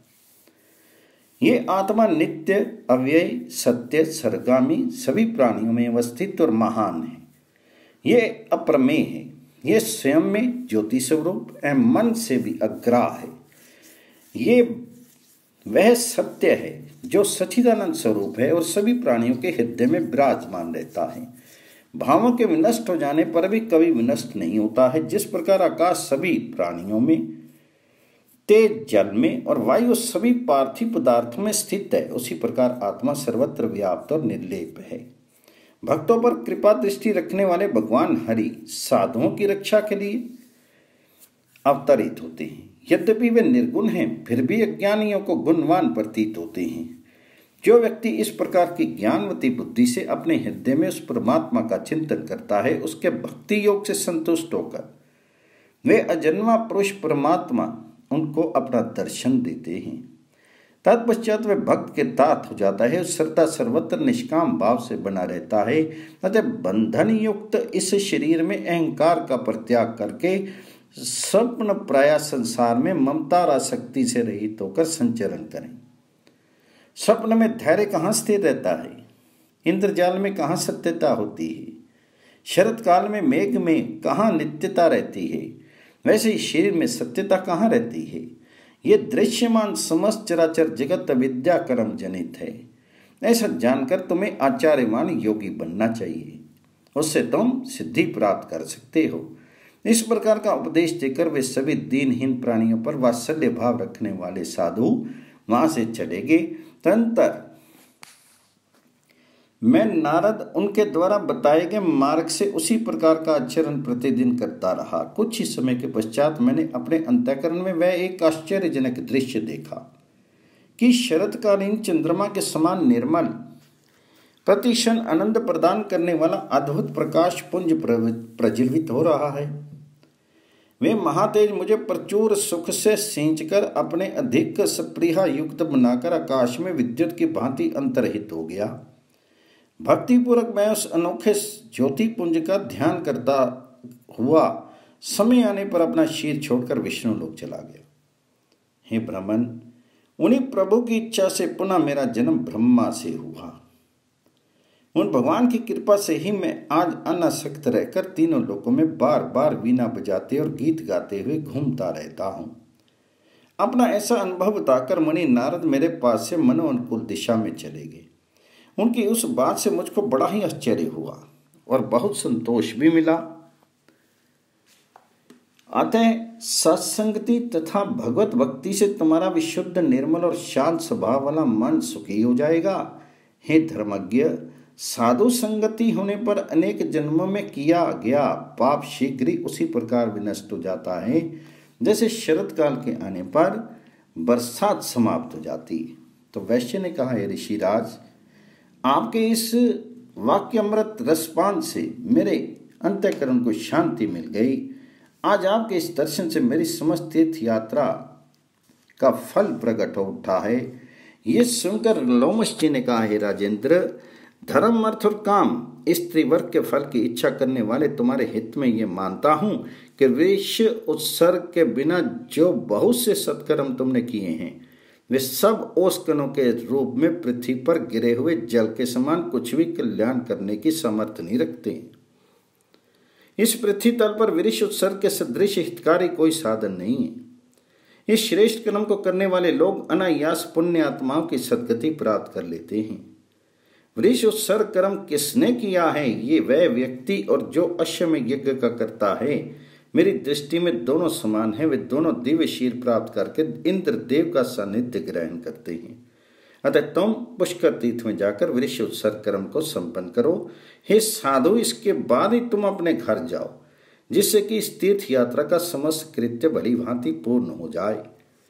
ये आत्मा नित्य, अव्यय, सत्य, सर्वगामी, सभी प्राणियों में अवस्थित और महान है। ये अप्रमेय है। ये स्वयं में ज्योति स्वरूप एवं मन से भी अग्राह है। ये वह सत्य है जो सच्चिदानंद स्वरूप है और सभी प्राणियों के हृदय में विराजमान रहता है। भावों के विनष्ट हो जाने पर भी कभी विनष्ट नहीं होता है। जिस प्रकार आकाश सभी प्राणियों में, तेज जल में और वायु सभी पार्थिव पदार्थों में स्थित है, उसी प्रकार आत्मा सर्वत्र व्याप्त और निर्लेप है। भक्तों पर कृपा दृष्टि रखने वाले भगवान हरि साधुओं की रक्षा के लिए अवतरित होते हैं। यद्यपि वे निर्गुण हैं, फिर भी अज्ञानियों को गुणवान प्रतीत होते हैं। जो व्यक्ति इस प्रकार की ज्ञानवती बुद्धि से अपने हृदय में उस परमात्मा का चिंतन करता है, उसके भक्ति योग से संतुष्ट होकर वे अजन्मा पुरुष परमात्मा उनको अपना दर्शन देते हैं। तत्पश्चात वे भक्त के तात हो जाता है। श्रद्धा सर्वत्र निष्काम भाव से बना रहता है। अतः बंधन युक्त इस शरीर में अहंकार का परित्याग करके स्वप्न प्राय संसार में ममता और आसक्ति से रहित होकर संचरण करें। स्वप्न में धैर्य कहाँ स्थिर रहता है? इंद्रजाल में कहाँ सत्यता होती है? शरत काल में मेघ में कहाँ नित्यता रहती है? वैसे ही शरीर में सत्यता कहाँ रहती है? ये दृश्यमान समस्त चराचर जगत विद्या कर्म जनित है। ऐसा जानकर तुम्हें आचार्यवान योगी बनना चाहिए, उससे तुम सिद्धि प्राप्त कर सकते हो। इस प्रकार का उपदेश देकर वे सभी दीनहीन प्राणियों पर वात्सल्य भाव रखने वाले साधु वहां से चले गए। तदंतर मैं नारद उनके द्वारा बताए गए मार्ग से उसी प्रकार का आचरण प्रतिदिन करता रहा। कुछ ही समय के पश्चात मैंने अपने अंतःकरण में वह एक आश्चर्यजनक दृश्य देखा कि शरतकालीन चंद्रमा के समान निर्मल, प्रतिक्षण आनंद प्रदान करने वाला अद्भुत प्रकाश पुंज प्रज्वलित हो रहा है। वे महातेज मुझे प्रचुर सुख से सींचकर अपने अधिक स्पृहा युक्त बनाकर आकाश में विद्युत की भांति अंतर्हित हो गया। भक्तिपूर्वक मैं उस अनोखे ज्योति पुंज का ध्यान करता हुआ समय आने पर अपना शीर छोड़कर विष्णु लोक चला गया। हे ब्राह्मण, उन्हीं प्रभु की इच्छा से पुनः मेरा जन्म ब्रह्मा से हुआ। उन भगवान की कृपा से ही मैं आज अनासक्त रहकर तीनों लोकों में बार बार वीणा बजाते और गीत गाते हुए घूमता रहता हूँ। अपना ऐसा अनुभव बताकर मुनि नारद मेरे पास से मनोअनुकूल दिशा में चले गए। उनकी उस बात से मुझको बड़ा ही आश्चर्य हुआ और बहुत संतोष भी मिला। अतः सत्संगति तथा भगवत भक्ति से तुम्हारा विशुद्ध, निर्मल और शांत स्वभाव वाला मन सुखी हो जाएगा। हे धर्मज्ञ, साधु संगति होने पर अनेक जन्मों में किया गया पाप शीघ्र ही उसी प्रकार विनष्ट हो जाता है जैसे शरत काल के आने पर बरसात समाप्त हो जाती। तो वैश्य ने कहा, हे ऋषिराज, आपके इस वाक्य अमृत रसपान से मेरे अंतःकरण को शांति मिल गई। आज आपके इस दर्शन से मेरी समस्त तीर्थ यात्रा का फल प्रकट हो उठा है। ये सुनकर लोमश जी ने कहा, हे राजेंद्र, धर्म, अर्थ और काम इस त्रिवर्ग के फल की इच्छा करने वाले तुम्हारे हित में ये मानता हूँ कि विष उत्सर्ग के बिना जो बहुत से सत्कर्म तुमने किए हैं वे सब ओस्कनों के रूप में पृथ्वी पर गिरे हुए जल के समान कुछ भी कल्याण करने की समर्थ नहीं रखते। इस पृथ्वी तल पर विष उत्सर्ग के सदृश हितकारी कोई साधन नहीं है। इस श्रेष्ठ कर्म को करने वाले लोग अनायास पुण्य आत्माओं की सद्गति प्राप्त कर लेते हैं। वृष उत्सर्ग कर्म किसने किया है? ये वह व्यक्ति और जो अश्वमेध यज्ञ का करता है। मेरी दृष्टि में दोनों समान हैं, वे दोनों दिव्य शीर प्राप्त करके इंद्र देव का सानिध्य ग्रहण करते हैं। अतः तुम पुष्कर तीर्थ में जाकर वृष उत्सर्ग कर्म को संपन्न करो। हे साधु, इसके बाद ही तुम अपने घर जाओ, जिससे कि इस तीर्थ यात्रा का समस्त कृत्य भली भांति पूर्ण हो जाए।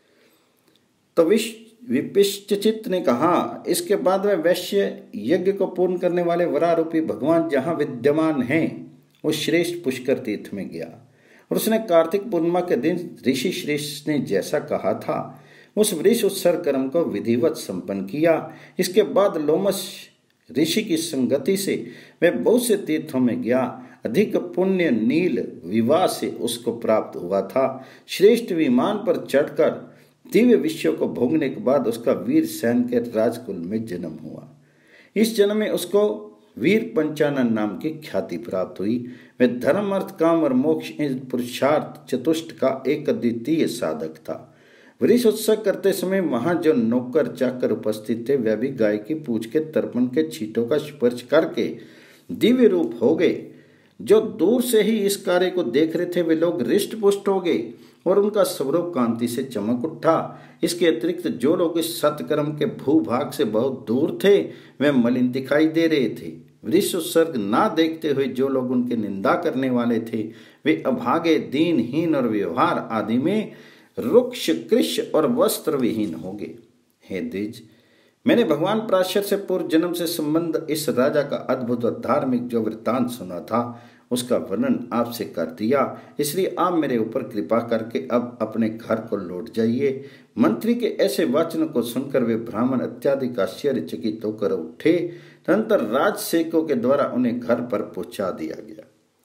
तो विपिश्चित ने कहा, इसके बाद वह वैश्य यज्ञ को पूर्ण करने वाले वरारूपी भगवान जहाँ विद्यमान हैं, वो श्रेष्ठ पुष्कर तीर्थ में गया और उसने कार्तिक पूर्णिमा के दिन ऋषि श्रेष्ठ ने जैसा कहा था उस वृष उत्सर्ग कर्म को विधिवत संपन्न किया। इसके बाद लोमस ऋषि की संगति से वह बहुत से तीर्थों में गया। अधिक पुण्य नील विवाह से उसको प्राप्त हुआ था। श्रेष्ठ विमान पर चढ़कर दिव्य विषयों को भोगने के बाद उसका वीर सैन के राजकुल में जन्म हुआ। इस जन्म में उसको वीर पंचानन नाम की ख्याति प्राप्त हुई। वह धर्म अर्थ काम और मोक्ष पुरुषार्थ चतुष्ट का एक अद्वितीय साधक था। वृष उत्सव करते समय वहां जो नौकर चाकर उपस्थित थे, वह भी गाय की पूंछ के तर्पण के छींटों का स्पर्श करके दिव्य रूप हो गए। जो दूर से ही इस कार्य को देख रहे थे, वे लोग हृष्ट पुष्ट हो गए और उनका स्वरूप कांति से चमक उठा। इसके अतिरिक्त जो लोग इस सत्कर्म के भूभाग से बहुत दूर थे, वे मलिन दिखाई दे रहे थे। वृष उत्सर्ग ना देखते हुए जो लोग उनके निंदा करने वाले थे, वे अभागे, दीनहीन और व्यवहार आदि में रुक्ष कृष और वस्त्र विहीन हो गए। हे द्विज, मैंने भगवान पराशर से पूर्व जन्म से संबंध इस राजा का अद्भुत और धार्मिक जो वृत्तांत सुना था, उसका वर्णन आपसे कर दिया। इसलिए आप मेरे ऊपर कृपा करके अब अपने घर को लौट जाइए। मंत्री के ऐसे वचन को सुनकर वे ब्राह्मण अत्याधिक आश्चर्यचकित होकर उठे। तदंतर राजसेवकों के द्वारा उन्हें घर पर पहुंचा दिया गया।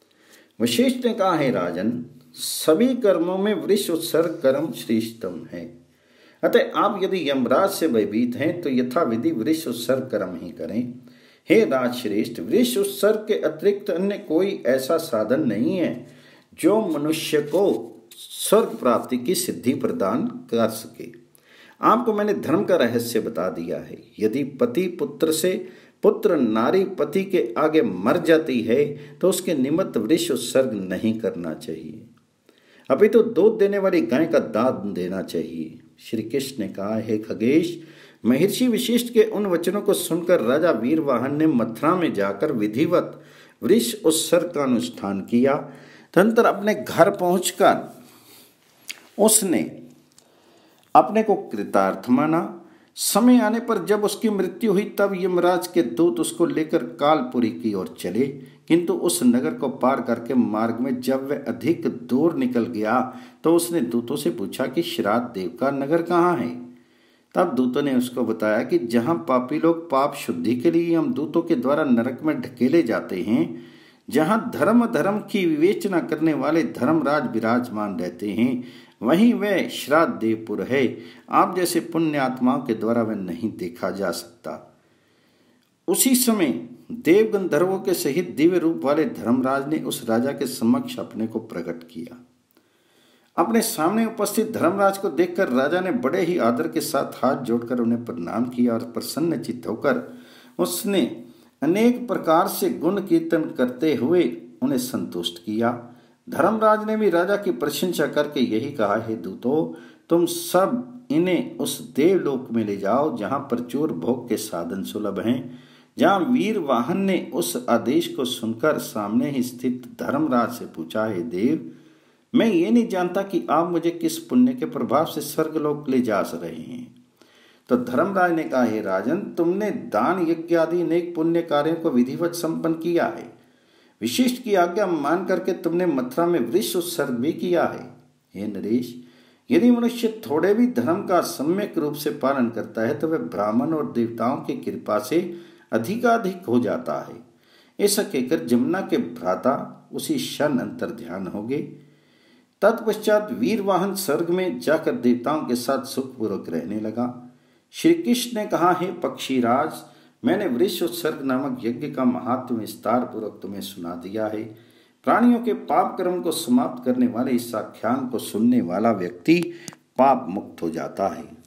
वशिष्ठ ने कहा, है राजन, सभी कर्मों में वृष उत्सर्ग कर्म श्रेष्ठतम है। अतः आप यदि यमराज से भयभीत हैं तो यथाविधि वृष उत्सर्ग कर्म ही करें। हे राजश्रेष्ठ, वृष उत्सर्ग के अतिरिक्त अन्य कोई ऐसा साधन नहीं है जो मनुष्य को स्वर्ग प्राप्ति की सिद्धि प्रदान कर सके। आपको मैंने धर्म का रहस्य बता दिया है। यदि पति पुत्र से पुत्र नारी पति के आगे मर जाती है तो उसके निमित्त वृष उत्सर्ग नहीं करना चाहिए, अभी तो दूध देने वाली गाय का दान देना चाहिए। श्री कृष्ण ने कहा, हे खगेश, महर्षि वशिष्ठ के उन वचनों को सुनकर राजा वीरवाहन ने मथुरा में जाकर विधिवत वृष उत्सर्ग का अनुष्ठान किया। तदनंतर अपने घर पहुंचकर उसने अपने को कृतार्थ माना। समय आने पर जब उसकी मृत्यु हुई तब यमराज के दूत उसको लेकर कालपुरी की ओर चले, किंतु उस नगर को पार करके मार्ग में जब वह अधिक दूर निकल गया तो उसने दूतों से पूछा कि श्राद्ध देव का नगर कहाँ है। तब दूतों ने उसको बताया कि जहाँ पापी लोग पाप शुद्धि के लिए हम दूतों के द्वारा नरक में ढकेले जाते हैं, जहाँ धर्म धर्म की विवेचना करने वाले धर्मराज विराजमान रहते हैं, वहीं वह श्राद्ध देवपुर है। आप जैसे पुण्य आत्माओं के द्वारा वह नहीं देखा जा सकता। उसी समय देव गंधर्वों के सहित दिव्य रूप वाले धर्मराज ने उस राजा के समक्ष अपने को प्रकट किया। अपने सामने उपस्थित धर्मराज को देखकर राजा ने बड़े ही आदर के साथ हाथ जोड़कर उन्हें प्रणाम किया और प्रसन्नचित्त होकर उसने अनेक प्रकार से गुण कीर्तन करते हुए उन्हें संतुष्ट किया। धर्मराज ने भी राजा की प्रशंसा करके यही कहा, हे दूतों, तुम सब इन्हें उस देवलोक में ले जाओ जहां प्रचुर भोग के साधन सुलभ हैं। जहां वीर वाहन ने उस आदेश को सुनकर सामने ही स्थित धर्मराज से पूछा, हे देव, मैं ये नहीं जानता कि आप मुझे किस पुण्य के प्रभाव से स्वर्गलोक ले जा रहे हैं। तो धर्मराज ने कहा, हे राजन, तुमने दान यज्ञ आदि अनेक पुण्य कार्यों को विधिवत संपन्न किया है। विशिष्ट की आज्ञा मान करके तुमने मथुरा में वृष उत्सर्ग भी किया है। हे नरेश, यदि मनुष्य थोड़े भी धर्म का सम्यक रूप से पालन करता है तो वह ब्राह्मण और देवताओं की कृपा से अधिकाधिक हो जाता है। ऐसा कहकर जमुना के भ्राता उसी क्षण अंतर ध्यान हो गए। तत्पश्चात वीरवाहन स्वर्ग में जाकर देवताओं के साथ सुखपूर्वक रहने लगा। श्री कृष्ण ने कहा, हे पक्षीराज, मैंने वृष उत्सर्ग नामक यज्ञ का महात्म विस्तार पूर्वक तुम्हें सुना दिया है। प्राणियों के पाप कर्म को समाप्त करने वाले इस आख्यान को सुनने वाला व्यक्ति पाप मुक्त हो जाता है।